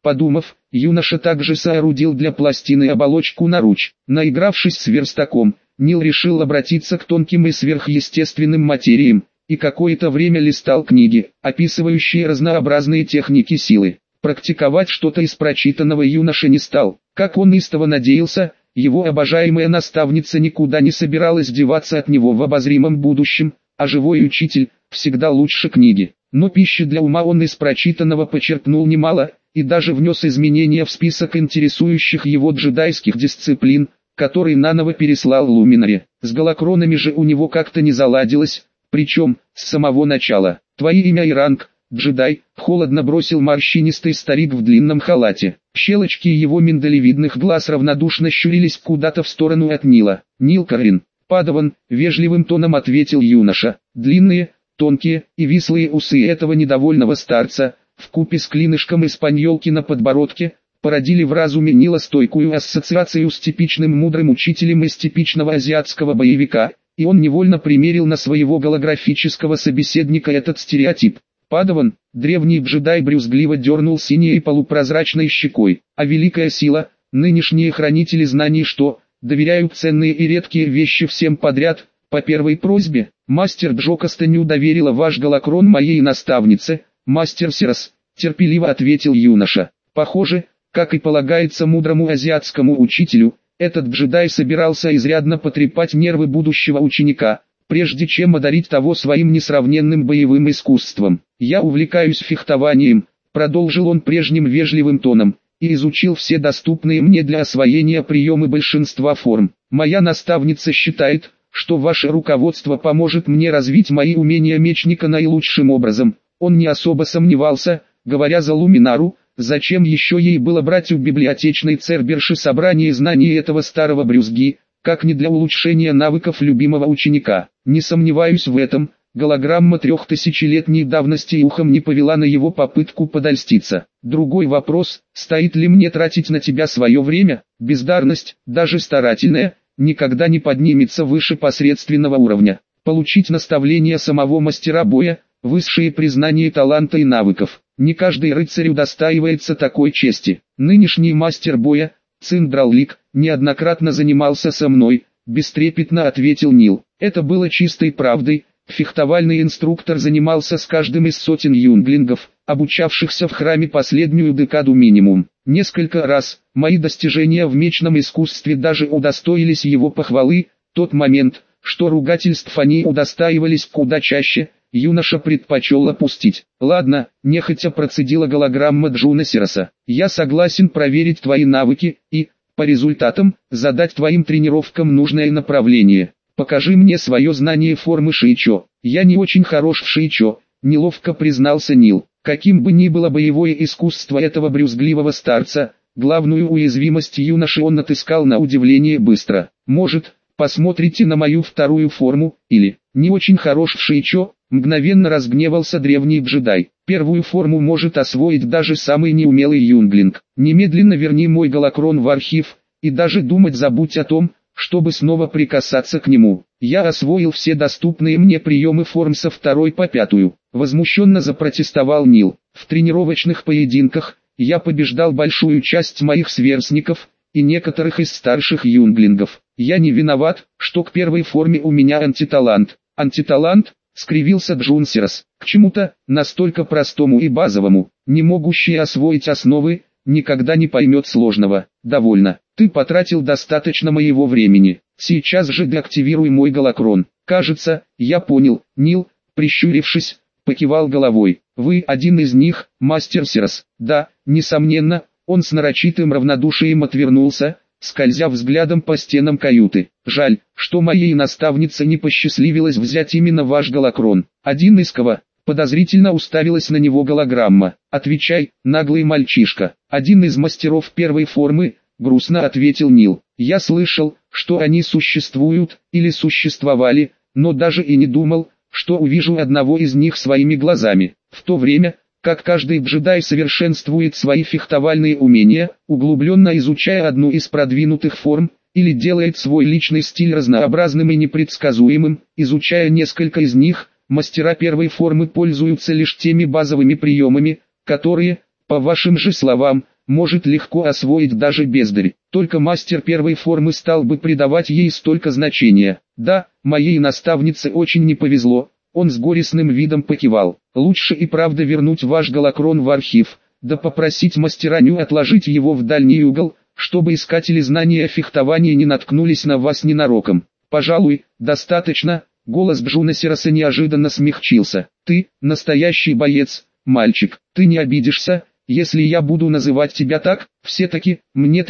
Подумав, юноша также соорудил для пластины оболочку наруч. Наигравшись с верстаком, Нил решил обратиться к тонким и сверхъестественным материям, и какое-то время листал книги, описывающие разнообразные техники силы. Практиковать что-то из прочитанного юноша не стал. Как он истово надеялся, его обожаемая наставница никуда не собиралась деваться от него в обозримом будущем, а живой учитель всегда лучше книги. Но пищи для ума он из прочитанного почерпнул немало, и даже внес изменения в список интересующих его джедайских дисциплин, который наново переслал Луминаре. С голокронами же у него как-то не заладилось, причем с самого начала. «Твои имя и ранг, джедай», — холодно бросил морщинистый старик в длинном халате. Щелочки его миндалевидных глаз равнодушно щурились куда-то в сторону от Нила. «Нил Карин, Падаван», — вежливым тоном ответил юноша. Длинные, тонкие и вислые усы этого недовольного старца, вкупе с клинышком испаньолки на подбородке, породили в разуме Нила стойкую ассоциацию с типичным мудрым учителем из типичного азиатского боевика, и он невольно примерил на своего голографического собеседника этот стереотип. Падаван, древний джедай, брюзгливо дернул синей и полупрозрачной щекой, а великая сила, нынешние хранители знаний что, доверяют ценные и редкие вещи всем подряд, по первой просьбе. Мастер Джокастаню доверила ваш голокрон моей наставнице, мастер Сирос, терпеливо ответил юноша. Похоже, как и полагается мудрому азиатскому учителю, этот джедай собирался изрядно потрепать нервы будущего ученика, прежде чем одарить того своим несравненным боевым искусством. «Я увлекаюсь фехтованием», — продолжил он прежним вежливым тоном, «и изучил все доступные мне для освоения приемы большинства форм. Моя наставница считает, что ваше руководство поможет мне развить мои умения мечника наилучшим образом». Он не особо сомневался, говоря за Луминару, зачем еще ей было брать у библиотечной церберши собрание знаний этого старого брюзги, как не для улучшения навыков любимого ученика. Не сомневаюсь в этом, голограмма 3000-летней давности и ухом не повела на его попытку подольститься. Другой вопрос, стоит ли мне тратить на тебя свое время? Бездарность, даже старательная, никогда не поднимется выше посредственного уровня. Получить наставление самого мастера боя, высшее признание таланта и навыков. Не каждый рыцарь удостаивается такой чести. Нынешний мастер боя, Циндраллик, неоднократно занимался со мной, бестрепетно ответил Нил. Это было чистой правдой. Фехтовальный инструктор занимался с каждым из сотен юнглингов, обучавшихся в храме последнюю декаду минимум. Несколько раз мои достижения в мечном искусстве даже удостоились его похвалы. Тот момент, что ругательств они удостаивались куда чаще, юноша предпочел опустить. «Ладно», — нехотя процедила голограмма Джуна Сироса. «Я согласен проверить твои навыки и, по результатам, задать твоим тренировкам нужное направление. Покажи мне свое знание формы шиичо». «Я не очень хорош в шиичо», — неловко признался Нил. Каким бы ни было боевое искусство этого брюзгливого старца, главную уязвимость юноши он отыскал на удивление быстро. «Может, посмотрите на мою вторую форму, или не очень хорош в шиичо?» Мгновенно разгневался древний джедай. «Первую форму может освоить даже самый неумелый юнглинг. Немедленно верни мой голокрон в архив, и даже думать забудь о том, чтобы снова прикасаться к нему. Я освоил все доступные мне приемы форм со второй по пятую». Возмущенно запротестовал Нил. «В тренировочных поединках я побеждал большую часть моих сверстников и некоторых из старших юнглингов. Я не виноват, что к первой форме у меня антиталант». «Антиталант?» — скривился Джун Сирос. «К чему-то, настолько простому и базовому, не могущий освоить основы, никогда не поймет сложного. Довольно, ты потратил достаточно моего времени, сейчас же деактивируй мой голокрон». «Кажется, я понял», — Нил, прищурившись, покивал головой. «Вы один из них, мастер Сирос?» «Да, несомненно», — он с нарочитым равнодушием отвернулся, скользя взглядом по стенам каюты. «Жаль, что моей наставнице не посчастливилось взять именно ваш голокрон». «Один из кого?» Подозрительно уставилась на него голограмма. «Отвечай, наглый мальчишка». «Один из мастеров первой формы», — грустно ответил Нил. «Я слышал, что они существуют, или существовали, но даже и не думал, что увижу одного из них своими глазами. В то время, как каждый джедай совершенствует свои фехтовальные умения, углубленно изучая одну из продвинутых форм, или делает свой личный стиль разнообразным и непредсказуемым, изучая несколько из них, мастера первой формы пользуются лишь теми базовыми приемами, которые, по вашим же словам, может легко освоить даже бездарь. Только мастер первой формы стал бы придавать ей столько значения. Да, моей наставнице очень не повезло. Он с горестным видом покивал. Лучше и правда вернуть ваш голокрон в архив, да попросить мастераню отложить его в дальний угол, чтобы искатели знания фехтования не наткнулись на вас ненароком. Пожалуй, достаточно. Голос Джунасироса неожиданно смягчился. Ты, настоящий боец, мальчик. Ты не обидишься, если я буду называть тебя так? Все-таки, мне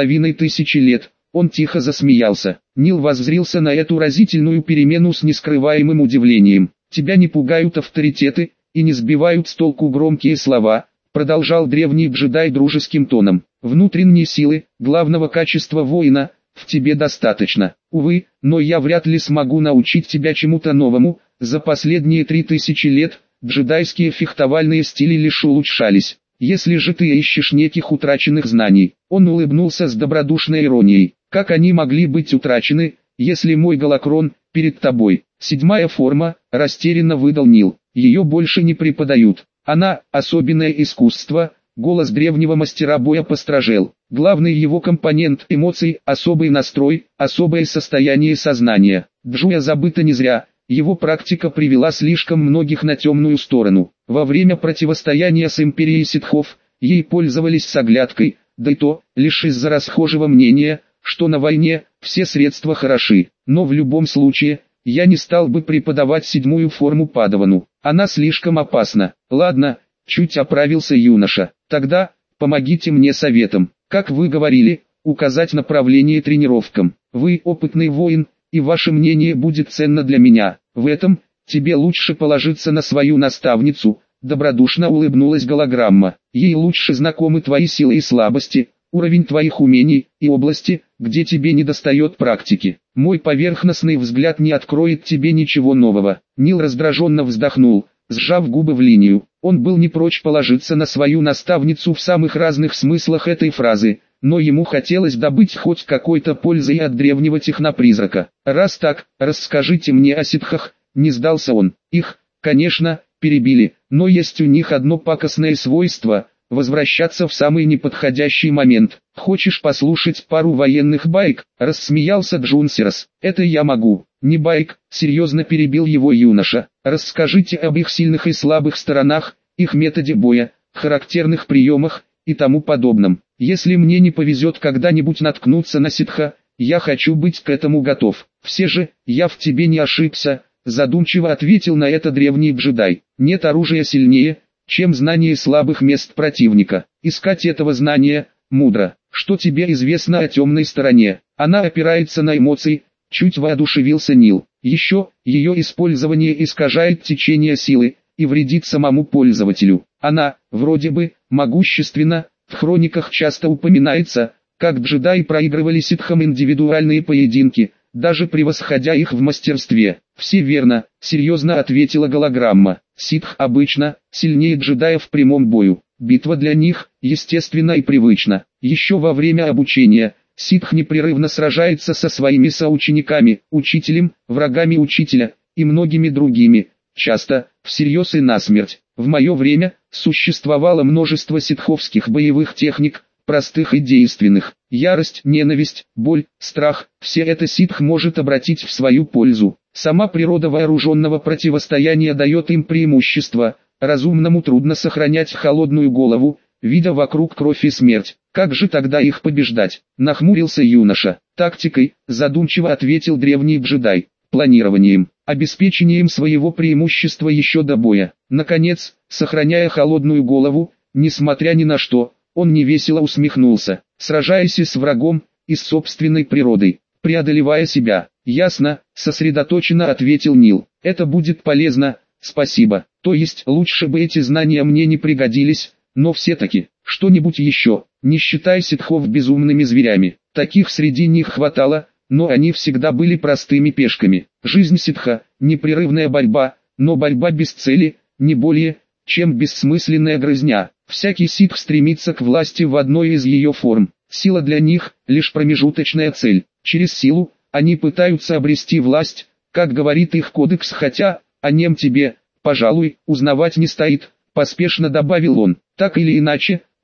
3500 лет. Он тихо засмеялся. Нил воззрился на эту разительную перемену с нескрываемым удивлением. «Тебя не пугают авторитеты, и не сбивают с толку громкие слова», продолжал древний джедай дружеским тоном. «Внутренней силы, главного качества воина, в тебе достаточно. Увы, но я вряд ли смогу научить тебя чему-то новому. За последние 3000 лет, джедайские фехтовальные стили лишь улучшались. Если же ты ищешь неких утраченных знаний». Он улыбнулся с добродушной иронией. «Как они могли быть утрачены, если мой голокрон перед тобой?» 7-я форма, растерянно выдал Нил. Ее больше не преподают. Она – особенное искусство. Голос древнего мастера боя постражел. Главный его компонент – эмоций, особый настрой, особое состояние сознания. Джуя забыто не зря. Его практика привела слишком многих на темную сторону. Во время противостояния с империей ситхов, ей пользовались с оглядкой, да и то, лишь из-за расхожего мнения, что на войне все средства хороши. Но в любом случае, я не стал бы преподавать 7-ю форму падавану. Она слишком опасна. Ладно, чуть оправился юноша. Тогда, помогите мне советом. Как вы говорили, указать направление тренировкам. Вы опытный воин, и ваше мнение будет ценно для меня. В этом, тебе лучше положиться на свою наставницу. Добродушно улыбнулась голограмма. Ей лучше знакомы твои силы и слабости, уровень твоих умений и области, где тебе недостает практики. Мой поверхностный взгляд не откроет тебе ничего нового. Нил раздраженно вздохнул, сжав губы в линию. Он был не прочь положиться на свою наставницу в самых разных смыслах этой фразы, но ему хотелось добыть хоть какой-то пользы и от древнего технопризрака. «Раз так, расскажите мне о ситхах», — не сдался он. «Их, конечно, перебили, но есть у них одно пакостное свойство — возвращаться в самый неподходящий момент. Хочешь послушать пару военных баек?» — рассмеялся Джунсирос. «Это я могу». «Не байк», — серьезно перебил его юноша. «Расскажите об их сильных и слабых сторонах, их методе боя, характерных приемах и тому подобном. Если мне не повезет когда-нибудь наткнуться на ситха, я хочу быть к этому готов». «Все же, я в тебе не ошибся», — задумчиво ответил на это древний джедай. «Нет оружия сильнее, чем знание слабых мест противника. Искать этого знания – мудро. Что тебе известно о темной стороне? Она опирается на эмоции», – чуть воодушевился Нил. «Еще, ее использование искажает течение силы и вредит самому пользователю. Она, вроде бы, могущественна, в хрониках часто упоминается, как джедаи проигрывали ситхам индивидуальные поединки, даже превосходя их в мастерстве». «Все верно», — серьезно ответила голограмма. «Ситх обычно сильнее джедая в прямом бою. Битва для них, естественно и привычна. Еще во время обучения, ситх непрерывно сражается со своими соучениками, учителем, врагами учителя и многими другими, часто, всерьез и насмерть. В мое время, существовало множество ситховских боевых техник, простых и действенных. Ярость, ненависть, боль, страх – все это ситх может обратить в свою пользу. Сама природа вооруженного противостояния дает им преимущество. Разумному трудно сохранять холодную голову, видя вокруг кровь и смерть. Как же тогда их побеждать?» — нахмурился юноша. «Тактикой», — задумчиво ответил древний джедай. «Планированием, обеспечением своего преимущества еще до боя. Наконец, сохраняя холодную голову, несмотря ни на что». Он невесело усмехнулся, сражаясь с врагом, и с собственной природой, преодолевая себя. «Ясно», — сосредоточенно ответил Нил. «Это будет полезно, спасибо. То есть лучше бы эти знания мне не пригодились, но все-таки, что-нибудь еще, не считая ситхов безумными зверями. Таких среди них хватало, но они всегда были простыми пешками. Жизнь ситха — непрерывная борьба, но борьба без цели, не более, чем бессмысленная грызня. Всякий ситх стремится к власти в одной из ее форм. Сила для них – лишь промежуточная цель. Через силу они пытаются обрести власть, как говорит их кодекс, хотя о нем тебе, пожалуй, узнавать не стоит, поспешно добавил он. Так или иначе,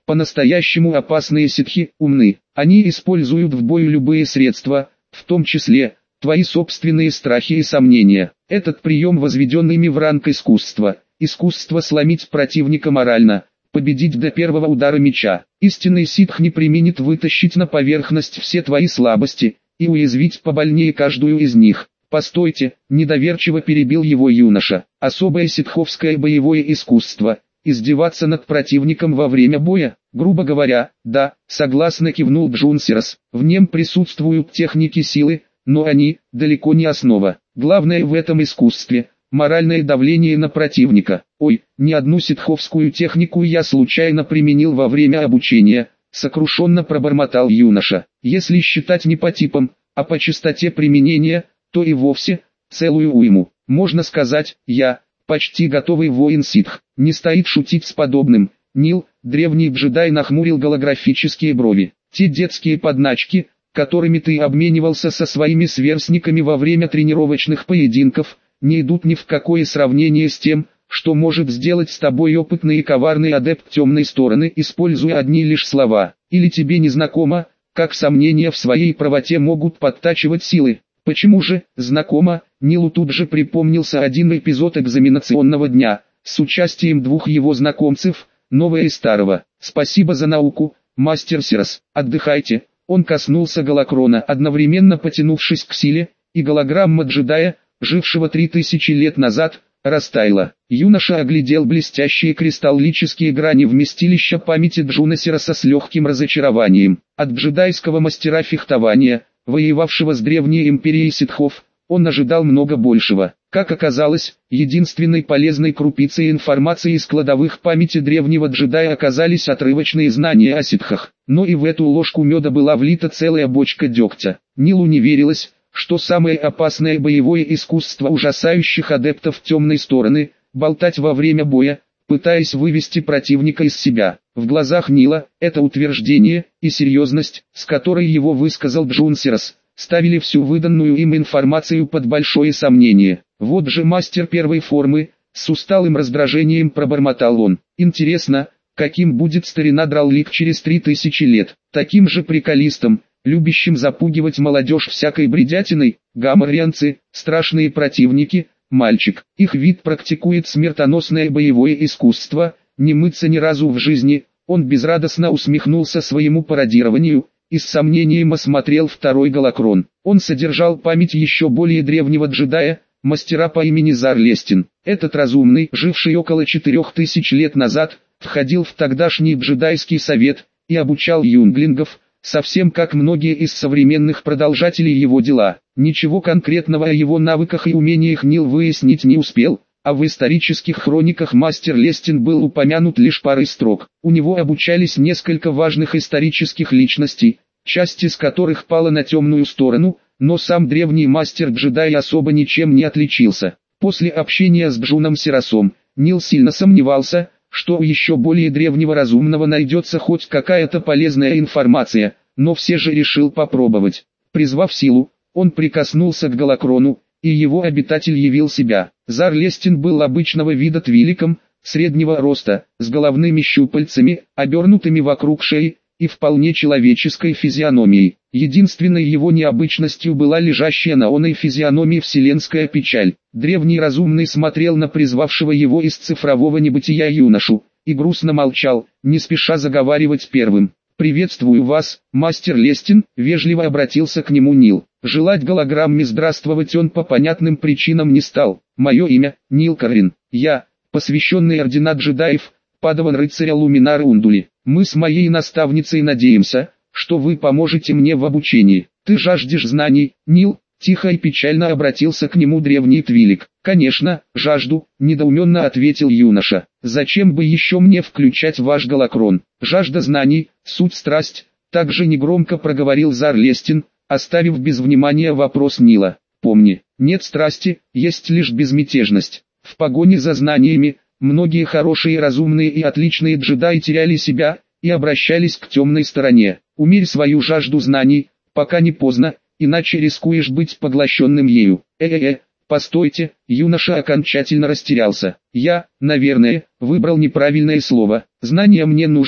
По-настоящему опасные ситхи умны. Они используют в бою любые средства, в том числе твои собственные страхи и сомнения. Этот прием возведен ими в ранг искусства. Искусство сломить противника морально, победить до первого удара меча. Истинный ситх не преминет вытащить на поверхность все твои слабости и уязвить побольнее каждую из них. «Постойте», – недоверчиво перебил его юноша. «Особое ситховское боевое искусство – издеваться над противником во время боя?» «Грубо говоря, да», – согласно кивнул Джунсерос. «В нем присутствуют техники силы, но они – далеко не основа. Главное в этом искусстве – моральное давление на противника. Ой, ни одну ситховскую технику я случайно применил во время обучения», – сокрушенно пробормотал юноша. «Если считать не по типам, а по частоте применения – то и вовсе целую уйму. Можно сказать, я, почти готовый воин ситх, не стоит шутить с подобным». Нил, древний джедай, нахмурил голографические брови. «Те детские подначки, которыми ты обменивался со своими сверстниками во время тренировочных поединков, не идут ни в какое сравнение с тем, что может сделать с тобой опытный и коварный адепт темной стороны, используя одни лишь слова. Или тебе не знакомо, как сомнения в своей правоте могут подтачивать силы?» «Почему же, знакомо?» Нилу тут же припомнился один эпизод экзаменационного дня, с участием двух его знакомцев, нового и старого. «Спасибо за науку, мастер Сирос. Отдыхайте». Он коснулся голокрона, одновременно потянувшись к силе, и голограмма джедая, жившего 3000 лет назад, растаяла. Юноша оглядел блестящие кристаллические грани вместилища памяти Джуна Сироса с легким разочарованием. От джедайского мастера фехтования, воевавшего с древней империей ситхов, он ожидал много большего. Как оказалось, единственной полезной крупицей информации из кладовых памяти древнего джедая оказались отрывочные знания о ситхах. Но и в эту ложку меда была влита целая бочка дегтя. Нилу не верилось, что самое опасное боевое искусство ужасающих адептов темной стороны – болтать во время боя, пытаясь вывести противника из себя. В глазах Нила, это утверждение и серьезность, с которой его высказал Джунсерос, ставили всю выданную им информацию под большое сомнение. «Вот же мастер первой формы», с усталым раздражением пробормотал он. «Интересно, каким будет старина Драллик через 3000 лет? Таким же приколистом, любящим запугивать молодежь всякой бредятиной? Гаморрианцы, страшные противники, мальчик. Их вид практикует смертоносное боевое искусство, не мыться ни разу в жизни». Он безрадостно усмехнулся своему пародированию и с сомнением осмотрел второй голокрон. Он содержал память еще более древнего джедая, мастера по имени Зар Лестин. Этот разумный, живший около 4000 лет назад, входил в тогдашний джедайский совет и обучал юнглингов, совсем как многие из современных продолжателей его дела. Ничего конкретного о его навыках и умениях Нил выяснить не успел, а в исторических хрониках мастер Лестин был упомянут лишь парой строк. У него обучались несколько важных исторических личностей, часть из которых пала на темную сторону, но сам древний мастер-джедай особо ничем не отличился. После общения с Джуном Сиросом, Нил сильно сомневался, что у еще более древнего разумного найдется хоть какая-то полезная информация, но все же решил попробовать. Призвав силу, он прикоснулся к голокрону, и его обитатель явил себя. Зар Лестин был обычного вида твиликом, среднего роста, с головными щупальцами, обернутыми вокруг шеи, и вполне человеческой физиономией. Единственной его необычностью была лежащая на оной физиономии вселенская печаль. Древний разумный смотрел на призвавшего его из цифрового небытия юношу, и грустно молчал, не спеша заговаривать первым. «Приветствую вас, мастер Лестин», — вежливо обратился к нему Нил. Желать голограмме здравствовать он по понятным причинам не стал. «Мое имя — Нил Каррин. Я, посвященный ордена джедаев, падаван рыцаря Луминара Ундули. Мы с моей наставницей надеемся, что вы поможете мне в обучении. Ты жаждешь знаний, Нил?» Тихо и печально обратился к нему древний твилик. «Конечно, жажду», — недоуменно ответил юноша. «Зачем бы еще мне включать ваш голокрон? Жажда знаний, суть страсть», — также негромко проговорил Зар Лестин, оставив без внимания вопрос Нила. «Помни, нет страсти, есть лишь безмятежность. В погоне за знаниями, многие хорошие, разумные и отличные джедаи теряли себя и обращались к темной стороне. Умерь свою жажду знаний, пока не поздно, иначе рискуешь быть поглощенным ею». Постойте, юноша окончательно растерялся. «Я, наверное, выбрал неправильное слово. Знания мне нужны,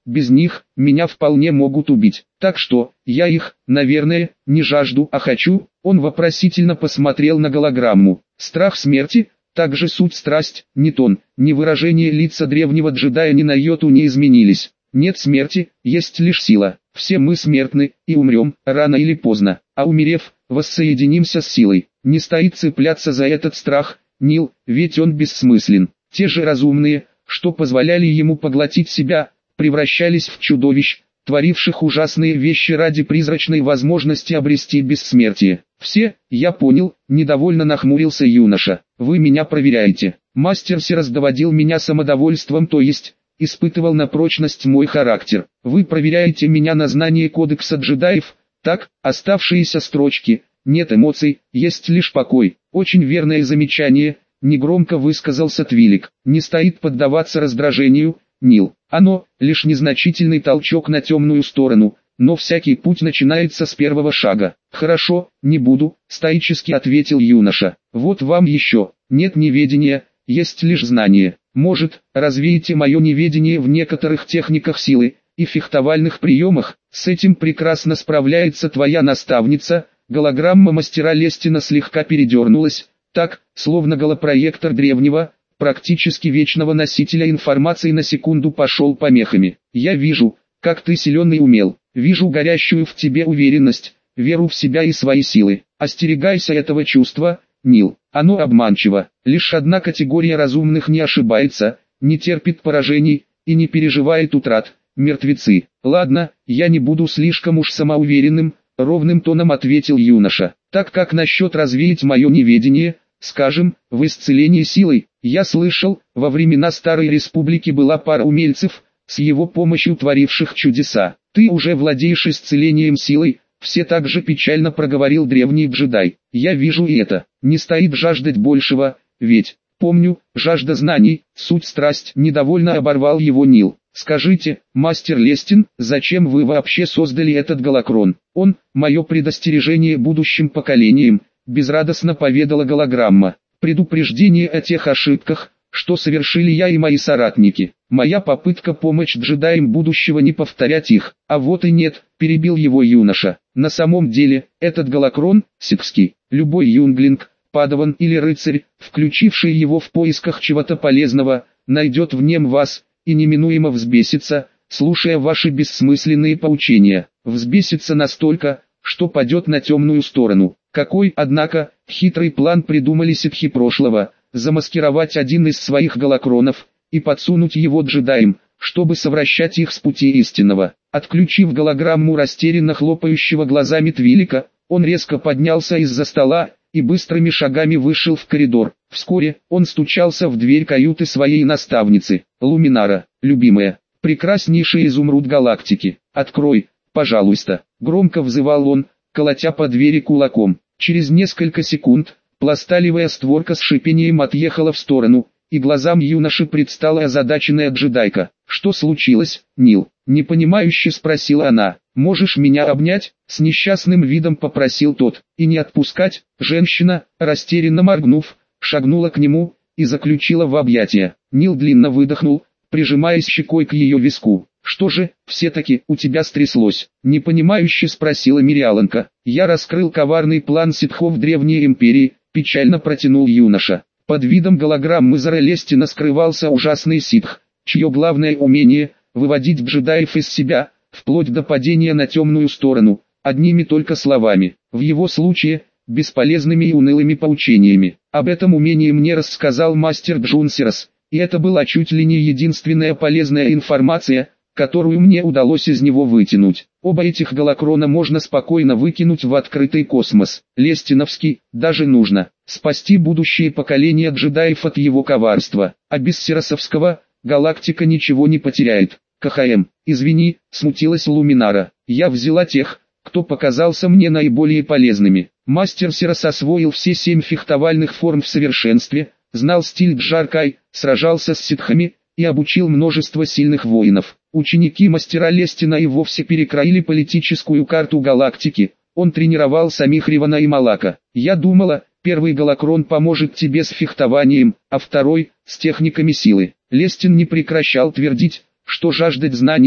без них меня вполне могут убить. Так что, я их, наверное, не жажду, а хочу. Он вопросительно посмотрел на голограмму. Страх смерти, также суть страсть, ни тон, ни выражение лица древнего джедая ни на йоту не изменились. Нет смерти, есть лишь сила. Все мы смертны, и умрем, рано или поздно. А умерев, воссоединимся с силой. Не стоит цепляться за этот страх, Нил, ведь он бессмыслен. Те же разумные, что позволяли ему поглотить себя, превращались в чудовищ, творивших ужасные вещи ради призрачной возможности обрести бессмертие. Все, я понял, недовольно нахмурился юноша. Вы меня проверяете. Мастер Сирос доводил меня самодовольством, то есть испытывал на прочность мой характер. Вы проверяете меня на знание кодекса джедаев, так, оставшиеся строчки, нет эмоций, есть лишь покой. Очень верное замечание, негромко высказался Твилик. Не стоит поддаваться раздражению, Нил. Оно, лишь незначительный толчок на темную сторону, но всякий путь начинается с первого шага. Хорошо, не буду, стоически ответил юноша. Вот вам еще, нет неведения, есть лишь знание. Может, развеете мое неведение в некоторых техниках силы и фехтовальных приемах, с этим прекрасно справляется твоя наставница. Голограмма мастера Лестина слегка передернулась, так, словно голопроектор древнего, практически вечного носителя информации на секунду пошел помехами. Я вижу, как ты силен и умел, вижу горящую в тебе уверенность, веру в себя и свои силы. Остерегайся этого чувства, Нил, оно обманчиво. Лишь одна категория разумных не ошибается, не терпит поражений и не переживает утрат – мертвецы. Ладно, я не буду слишком уж самоуверенным, ровным тоном ответил юноша. Так как насчет развеять мое неведение, скажем, в исцелении силой, я слышал, во времена Старой Республики была пара умельцев, с его помощью творивших чудеса. Ты уже владеешь исцелением силой, все так же печально проговорил древний джедай. Я вижу и это, не стоит жаждать большего, ведь, помню, жажда знаний, суть страсть, недовольно оборвал его Нил. Скажите, мастер Лестин, зачем вы вообще создали этот голокрон? Он, мое предостережение будущим поколениям, безрадостно поведала голограмма. Предупреждение о тех ошибках, что совершили я и мои соратники. Моя попытка помочь джедаям будущего не повторять их. А вот и нет, перебил его юноша. На самом деле, этот голокрон, ситхский, любой юнглинг, падаван или рыцарь, включивший его в поисках чего-то полезного, найдет в нем вас, и неминуемо взбесится, слушая ваши бессмысленные поучения. Взбесится настолько, что падет на темную сторону. Какой, однако, хитрый план придумали ситхи прошлого, замаскировать один из своих голокронов и подсунуть его джедаям, чтобы совращать их с пути истинного. Отключив голограмму растерянно хлопающего глазами Твилика, он резко поднялся из-за стола и быстрыми шагами вышел в коридор. Вскоре он стучался в дверь каюты своей наставницы. «Луминара, любимая, прекраснейший изумруд галактики, открой, пожалуйста», громко взывал он, колотя по двери кулаком. Через несколько секунд, пласталевая створка с шипением отъехала в сторону, и глазам юноши предстала озадаченная джедайка. «Что случилось, Нил?» — непонимающе спросила она. «Можешь меня обнять?» — с несчастным видом попросил тот. «И не отпускать?» Женщина, растерянно моргнув, шагнула к нему и заключила в объятия. Нил длинно выдохнул, прижимаясь щекой к ее виску. «Что же, все-таки, у тебя стряслось?» — непонимающе спросила Мириаланка. «Я раскрыл коварный план ситхов Древней Империи», — печально протянул юноша. Под видом голограммы Зара Лестина скрывался ужасный ситх, чье главное умение — выводить джедаев из себя, вплоть до падения на темную сторону, одними только словами. В его случае, бесполезными и унылыми поучениями. Об этом умении мне рассказал мастер Джун Сирос, и это была чуть ли не единственная полезная информация, которую мне удалось из него вытянуть. Оба этих голокрона можно спокойно выкинуть в открытый космос. Лестиновский, даже нужно спасти будущее поколение джедаев от его коварства. А без Сиросовского, галактика ничего не потеряет. КХМ, извини, смутилась Луминара. Я взяла тех, кто показался мне наиболее полезными. Мастер Сирос освоил все 7 фехтовальных форм в совершенстве, знал стиль Джаркай, сражался с ситхами и обучил множество сильных воинов. Ученики мастера Лестина и вовсе перекроили политическую карту галактики. Он тренировал самих Ривана и Малака. Я думала, первый голокрон поможет тебе с фехтованием, а второй – с техниками силы. Лестин не прекращал твердить, что жаждать знаний,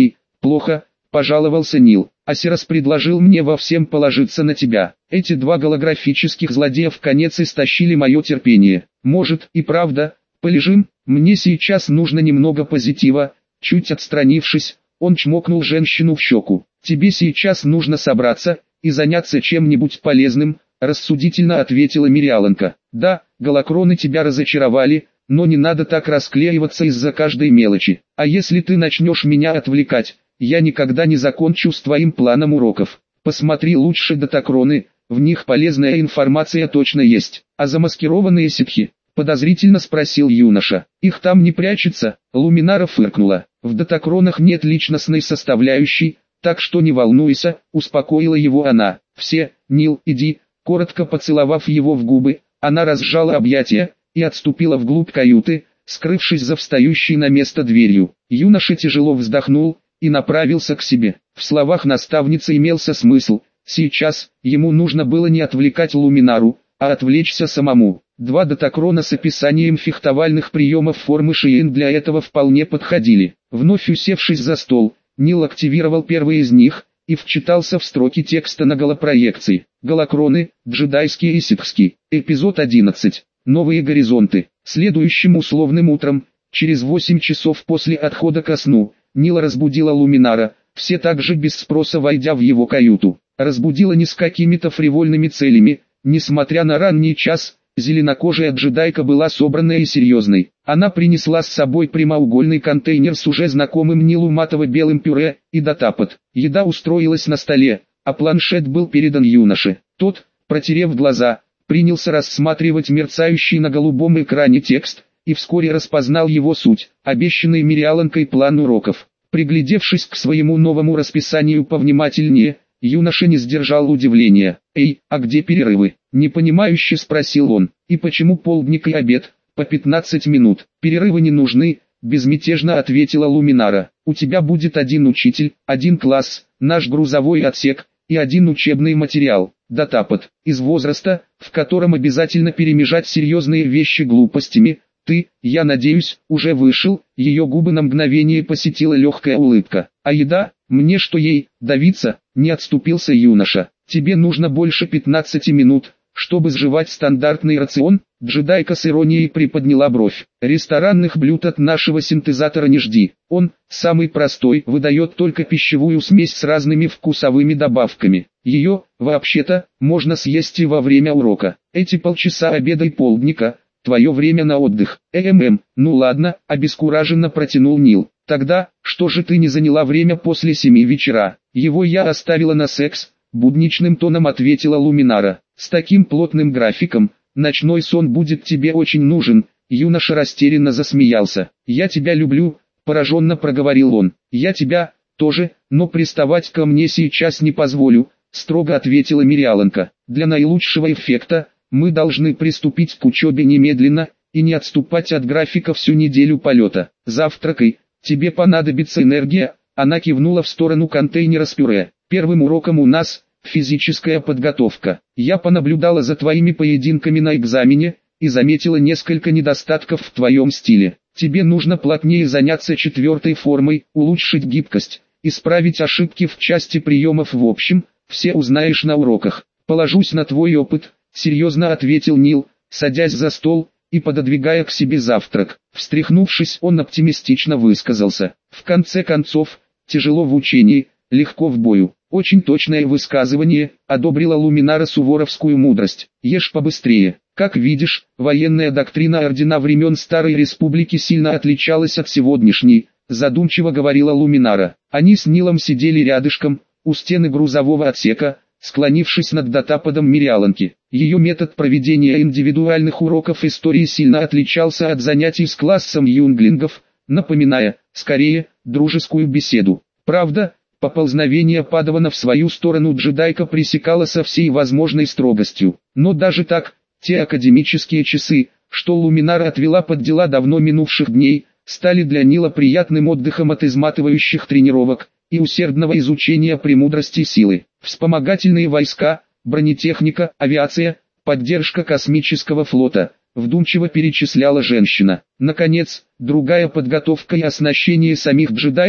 «Плохо», — пожаловался Нил. «Асерос предложил мне во всем положиться на тебя. Эти два голографических злодея в конец истощили мое терпение. Может, и правда, полежим? Мне сейчас нужно немного позитива». Чуть отстранившись, он чмокнул женщину в щеку. «Тебе сейчас нужно собраться и заняться чем-нибудь полезным», — рассудительно ответила Мириаланка. «Да, голокроны тебя разочаровали, но не надо так расклеиваться из-за каждой мелочи. А если ты начнешь меня отвлекать, я никогда не закончу с твоим планом уроков. Посмотри лучше датакроны, в них полезная информация точно есть. А замаскированные ситхи?» подозрительно спросил юноша. «Их там не прячется?» Луминара фыркнула. «В датакронах нет личностной составляющей, так что не волнуйся», успокоила его она. «Все, Нил, иди». Коротко поцеловав его в губы, она разжала объятия и отступила вглубь каюты, скрывшись за встающей на место дверью. Юноша тяжело вздохнул и направился к себе. В словах наставницы имелся смысл. Сейчас ему нужно было не отвлекать Луминару, а отвлечься самому. Два датакрона с описанием фехтовальных приемов формы Шиен для этого вполне подходили. Вновь усевшись за стол, Нил активировал первый из них и вчитался в строки текста на голопроекции. Голокроны, джедайские и ситхские. Эпизод 11. Новые горизонты. Следующим условным утром, через 8 часов после отхода ко сну, Нила разбудила Луминара, все так же без спроса войдя в его каюту. Разбудила не с какими-то фривольными целями, несмотря на ранний час. Зеленокожая джедайка была собранной и серьезной. Она принесла с собой прямоугольный контейнер с уже знакомым Нилу матово-белым пюре и датапад. Еда устроилась на столе, а планшет был передан юноше. Тот, протерев глаза, принялся рассматривать мерцающий на голубом экране текст, и вскоре распознал его суть, обещанный Мириаланкой план уроков. Приглядевшись к своему новому расписанию повнимательнее, юноша не сдержал удивления. «Эй, а где перерывы?» – непонимающе спросил он. «И почему полдник и обед, по 15 минут?» «Перерывы не нужны», – безмятежно ответила Луминара. «У тебя будет один учитель, один класс, наш грузовой отсек, и один учебный материал, датапад, из возраста, в котором обязательно перемежать серьезные вещи глупостями. Ты, я надеюсь, уже вышел». Ее губы на мгновение посетила легкая улыбка. «А еда? Мне что ей, давиться?» – не отступился юноша. «Тебе нужно больше 15 минут, чтобы сживать стандартный рацион?» Джедайка с иронией приподняла бровь. «Ресторанных блюд от нашего синтезатора не жди. Он, самый простой, выдает только пищевую смесь с разными вкусовыми добавками. Ее, вообще-то, можно съесть и во время урока. Эти полчаса обеда и полдника – твое время на отдых». Ну ладно», – обескураженно протянул Нил. «Тогда, что же ты не заняла время после 7 вечера?» «Его я оставила на секс», – будничным тоном ответила Луминара. «С таким плотным графиком, ночной сон будет тебе очень нужен». Юноша растерянно засмеялся. «Я тебя люблю», – пораженно проговорил он. «Я тебя, тоже, но приставать ко мне сейчас не позволю», – строго ответила Мириаланка. «Для наилучшего эффекта, мы должны приступить к учебе немедленно, и не отступать от графика всю неделю полета. Завтракай, тебе понадобится энергия». Она кивнула в сторону контейнера с пюре. «Первым уроком у нас – физическая подготовка. Я понаблюдала за твоими поединками на экзамене, и заметила несколько недостатков в твоем стиле. Тебе нужно плотнее заняться 4-й формой, улучшить гибкость, исправить ошибки в части приемов в общем, все узнаешь на уроках. Положусь на твой опыт», – серьезно ответил Нил, садясь за стол и пододвигая к себе завтрак. Встряхнувшись, он оптимистично высказался. «В конце концов, тяжело в учении, легко в бою». «Очень точное высказывание», – одобрила Луминара суворовскую мудрость. «Ешь побыстрее». Как видишь, военная доктрина ордена времен Старой Республики сильно отличалась от сегодняшней, задумчиво говорила Луминара. Они с Нилом сидели рядышком, у стены грузового отсека, склонившись над датападом Мириаланки. Ее метод проведения индивидуальных уроков истории сильно отличался от занятий с классом юнглингов, напоминая, скорее, дружескую беседу. Правда, поползновение Падавана в свою сторону джедайка пресекала со всей возможной строгостью. Но даже так, те академические часы, что Луминара отвела под дела давно минувших дней, стали для Нила приятным отдыхом от изматывающих тренировок и усердного изучения премудрости силы. Вспомогательные войска, бронетехника, авиация, поддержка космического флота, вдумчиво перечисляла женщина. Наконец, другая подготовка и оснащение самих джедаев,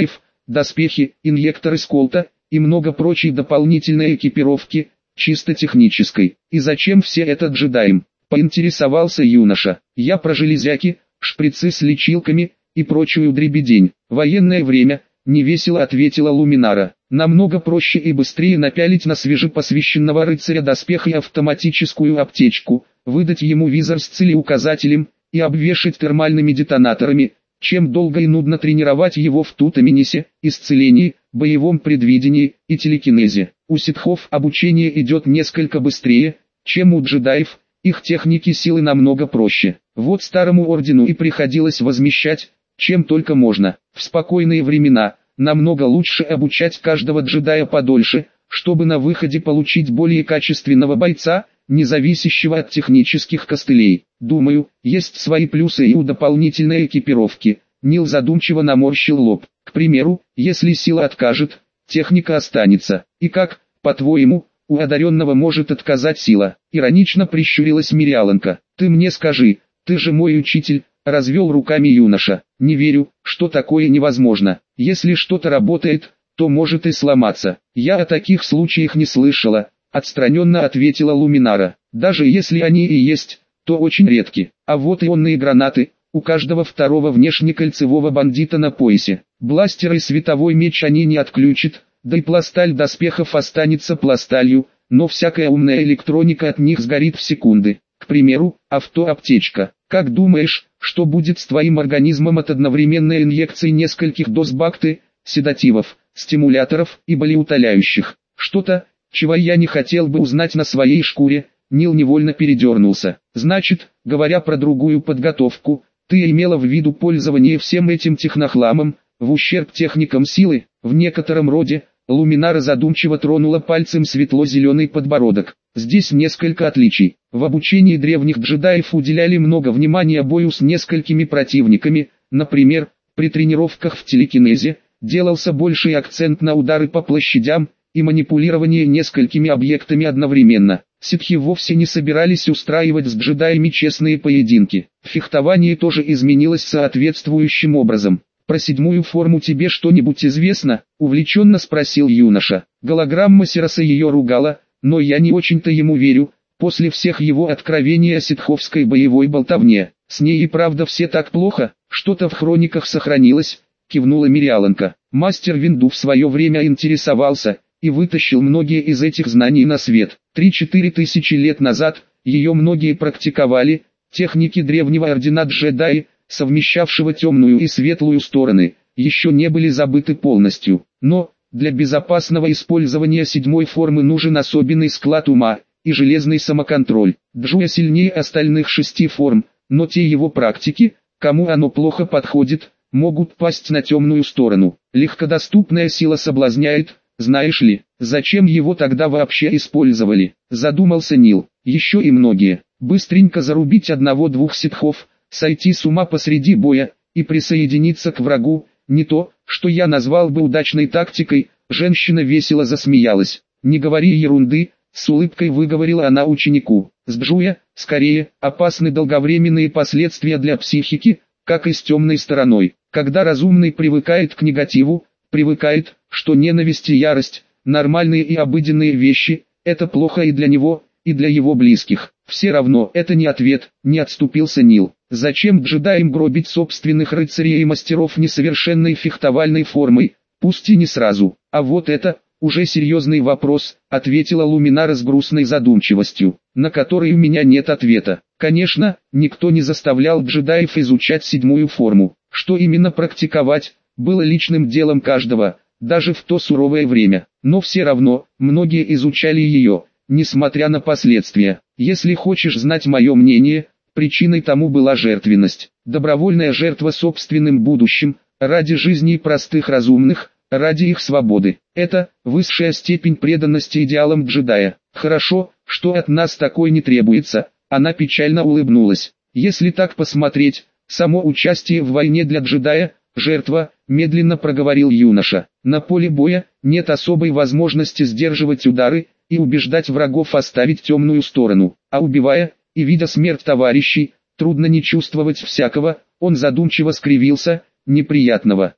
доспехи, инъекторы сколта и много прочей дополнительной экипировки, чисто технической. И зачем все это джедаям? Поинтересовался юноша. Я про железяки, шприцы с лечилками и прочую дребедень. Военное время, невесело ответила Луминара. Намного проще и быстрее напялить на свежепосвященного рыцаря доспех и автоматическую аптечку, выдать ему визор с целеуказателем и обвешать термальными детонаторами, чем долго и нудно тренировать его в тутаминисе, исцелении, боевом предвидении и телекинезе. У ситхов обучение идет несколько быстрее, чем у джедаев, их техники силы намного проще. Вот старому ордену и приходилось возмещать, чем только можно. В спокойные времена намного лучше обучать каждого джедая подольше, чтобы на выходе получить более качественного бойца, не зависящего от технических костылей. Думаю, есть свои плюсы и у дополнительной экипировки. Нил задумчиво наморщил лоб. К примеру, если сила откажет, техника останется. И как, по-твоему, у одаренного может отказать сила? Иронично прищурилась Мириаланка. Ты мне скажи, ты же мой учитель, развел руками юноша. Не верю, что такое невозможно. Если что-то работает, то может и сломаться. Я о таких случаях не слышала, отстраненно ответила Луминара. Даже если они и есть, то очень редки. А вот ионные гранаты, у каждого второго внешнекольцевого бандита на поясе. Бластер и световой меч они не отключат, да и пласталь доспехов останется пласталью, но всякая умная электроника от них сгорит в секунды. К примеру, автоаптечка. Как думаешь, что будет с твоим организмом от одновременной инъекции нескольких доз бакты, седативов, стимуляторов и болеутоляющих? Что-то, чего я не хотел бы узнать на своей шкуре. Нил невольно передернулся. Значит, говоря про другую подготовку, ты имела в виду пользование всем этим технохламом, в ущерб техникам силы? В некотором роде, Луминара задумчиво тронула пальцем светло-зеленый подбородок. Здесь несколько отличий. В обучении древних джедаев уделяли много внимания бою с несколькими противниками, например, при тренировках в телекинезе, делался больший акцент на удары по площадям и манипулирование несколькими объектами одновременно. Ситхи вовсе не собирались устраивать с джедаями честные поединки. Фехтование тоже изменилось соответствующим образом. «Про седьмую форму тебе что-нибудь известно?» – увлеченно спросил юноша. Голограмма Сираса ее ругала, но я не очень-то ему верю, после всех его откровений о ситховской боевой болтовне. С ней и правда все так плохо, что-то в хрониках сохранилось, кивнула Мириаланка. Мастер Винду в свое время интересовался и вытащил многие из этих знаний на свет. 3-4 тысячи лет назад ее многие практиковали, техники древнего ордена джедаи, совмещавшего темную и светлую стороны, еще не были забыты полностью. Но, для безопасного использования седьмой формы нужен особенный склад ума и железный самоконтроль. Джуя сильнее остальных 6 форм, но те его практики, кому оно плохо подходит, могут пасть на темную сторону. Легкодоступная сила соблазняет, знаешь ли. Зачем его тогда вообще использовали? Задумался Нил. Еще и многие. Быстренько зарубить одного-двух ситхов, сойти с ума посреди боя и присоединиться к врагу, не то, что я назвал бы удачной тактикой. Женщина весело засмеялась. Не говори ерунды, с улыбкой выговорила она ученику. С Джуя, скорее, опасны долговременные последствия для психики, как и с темной стороной. Когда разумный привыкает к негативу, привыкает, что ненависть и ярость, нормальные и обыденные вещи, это плохо и для него, и для его близких. Все равно это не ответ, не отступился Нил. Зачем джедаям гробить собственных рыцарей и мастеров несовершенной фехтовальной формой, пусть и не сразу? А вот это, уже серьезный вопрос, ответила Луминара с грустной задумчивостью, на который у меня нет ответа. Конечно, никто не заставлял джедаев изучать седьмую форму. Что именно практиковать, было личным делом каждого, даже в то суровое время. Но все равно, многие изучали ее, несмотря на последствия. Если хочешь знать мое мнение, причиной тому была жертвенность. Добровольная жертва собственным будущим, ради жизни простых разумных, ради их свободы. Это высшая степень преданности идеалам джедая. Хорошо, что от нас такой не требуется. Она печально улыбнулась. Если так посмотреть, само участие в войне для джедая – жертва, медленно проговорил юноша. На поле боя нет особой возможности сдерживать удары и убеждать врагов оставить темную сторону. А убивая и видя смерть товарищей, трудно не чувствовать всякого. Он задумчиво скривился, неприятного.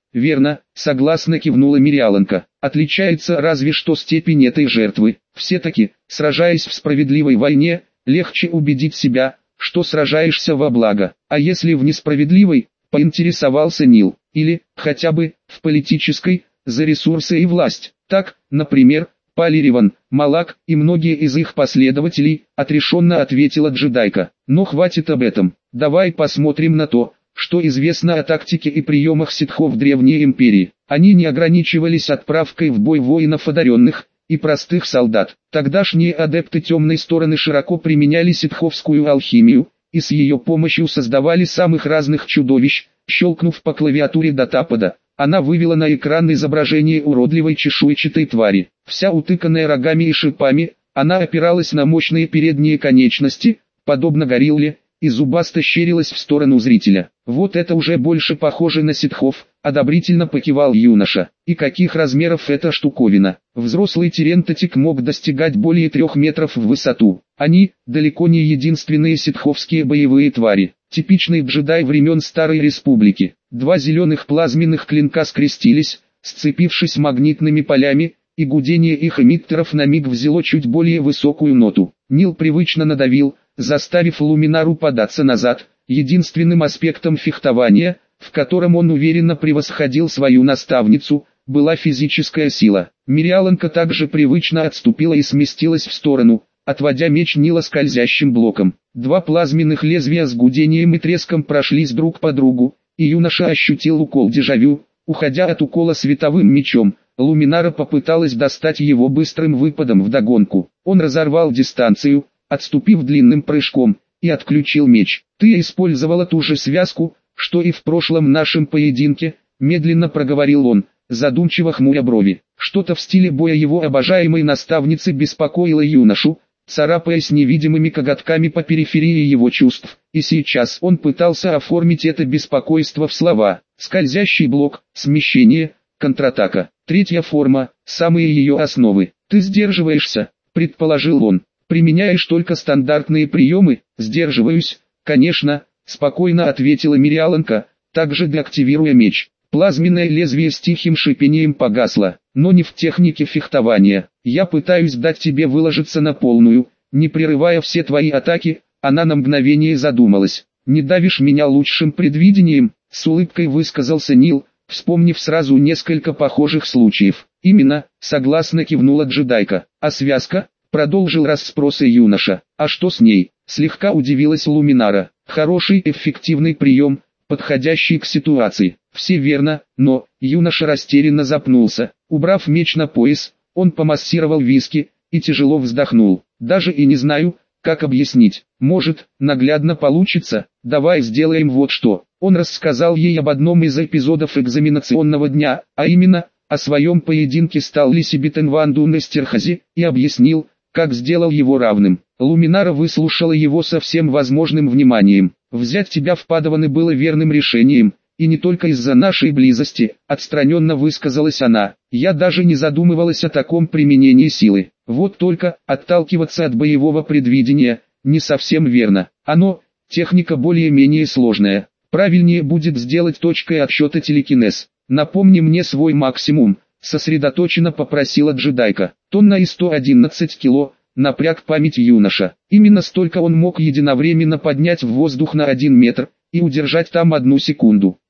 верно, согласно кивнула Мириаланка. Отличается разве что степень этой жертвы. Все-таки, сражаясь в справедливой войне, легче убедить себя, что сражаешься во благо. А если в несправедливой, поинтересовался Нил, или, хотя бы, в политической, за ресурсы и власть. Так, например, Палириван, Малак и многие из их последователей, отрешенно ответила джедайка. Но хватит об этом, давай посмотрим на то, что известно о тактике и приемах ситхов Древней Империи. Они не ограничивались отправкой в бой воинов одаренных и простых солдат. Тогдашние адепты темной стороны широко применяли ситховскую алхимию, и с ее помощью создавали самых разных чудовищ. Щелкнув по клавиатуре датапада, она вывела на экран изображение уродливой чешуйчатой твари. Вся утыканная рогами и шипами, она опиралась на мощные передние конечности, подобно горилле, и зубасто щерилась в сторону зрителя. Вот это уже больше похоже на ситхов, одобрительно покивал юноша. И каких размеров эта штуковина? Взрослый терентотик мог достигать более 3 метров в высоту. Они, далеко не единственные ситховские боевые твари. Типичный джедай времен Старой Республики. 2 зеленых плазменных клинка скрестились, сцепившись магнитными полями, и гудение их эмиттеров на миг взяло чуть более высокую ноту. Нил привычно надавил, заставив Луминару податься назад. Единственным аспектом фехтования, в котором он уверенно превосходил свою наставницу, была физическая сила. Мириаланка также привычно отступила и сместилась в сторону, отводя меч Нила скользящим блоком. 2 плазменных лезвия с гудением и треском прошлись друг по другу, и юноша ощутил укол дежавю. Уходя от укола световым мечом, Луминара попыталась достать его быстрым выпадом вдогонку. Он разорвал дистанцию, отступив длинным прыжком, и отключил меч. «Ты использовала ту же связку, что и в прошлом нашем поединке», медленно проговорил он, задумчиво хмуря брови. Что-то в стиле боя его обожаемой наставницы беспокоило юношу, царапаясь невидимыми коготками по периферии его чувств. И сейчас он пытался оформить это беспокойство в слова. Скользящий блок, смещение, контратака. Третья форма, самые ее основы. «Ты сдерживаешься», предположил он. «Применяешь только стандартные приемы?» «Сдерживаюсь, конечно», спокойно ответила Мириаланка, также деактивируя меч. Плазменное лезвие с тихим шипением погасло, но не в технике фехтования. «Я пытаюсь дать тебе выложиться на полную, не прерывая все твои атаки», она на мгновение задумалась. «Не давишь меня лучшим предвидением», с улыбкой высказался Нил, вспомнив сразу несколько похожих случаев. «Именно», согласно кивнула джедайка. «А связка?» Продолжил расспросы юноша. «А что с ней?» Слегка удивилась Луминара. «Хороший эффективный прием, подходящий к ситуации». «Все верно, но...» Юноша растерянно запнулся. Убрав меч на пояс, он помассировал виски и тяжело вздохнул. «Даже и не знаю, как объяснить. Может, наглядно получится. Давай сделаем вот что». Он рассказал ей об одном из эпизодов экзаменационного дня, а именно, о своем поединке с Таллиси Битенванду на Стерхазе, и объяснил, как сделал его равным. Луминара выслушала его со всем возможным вниманием. «Взять тебя в Падаваны было верным решением, и не только из-за нашей близости», отстраненно высказалась она. «Я даже не задумывалась о таком применении силы. Вот только, отталкиваться от боевого предвидения, не совсем верно. Оно, техника более-менее сложная. Правильнее будет сделать точкой отсчета телекинез. Напомни мне свой максимум», сосредоточенно попросила джедайка. «Тонна и 111 кило», напряг память юноша. Именно столько он мог единовременно поднять в воздух на 1 метр, и удержать там 1 секунду.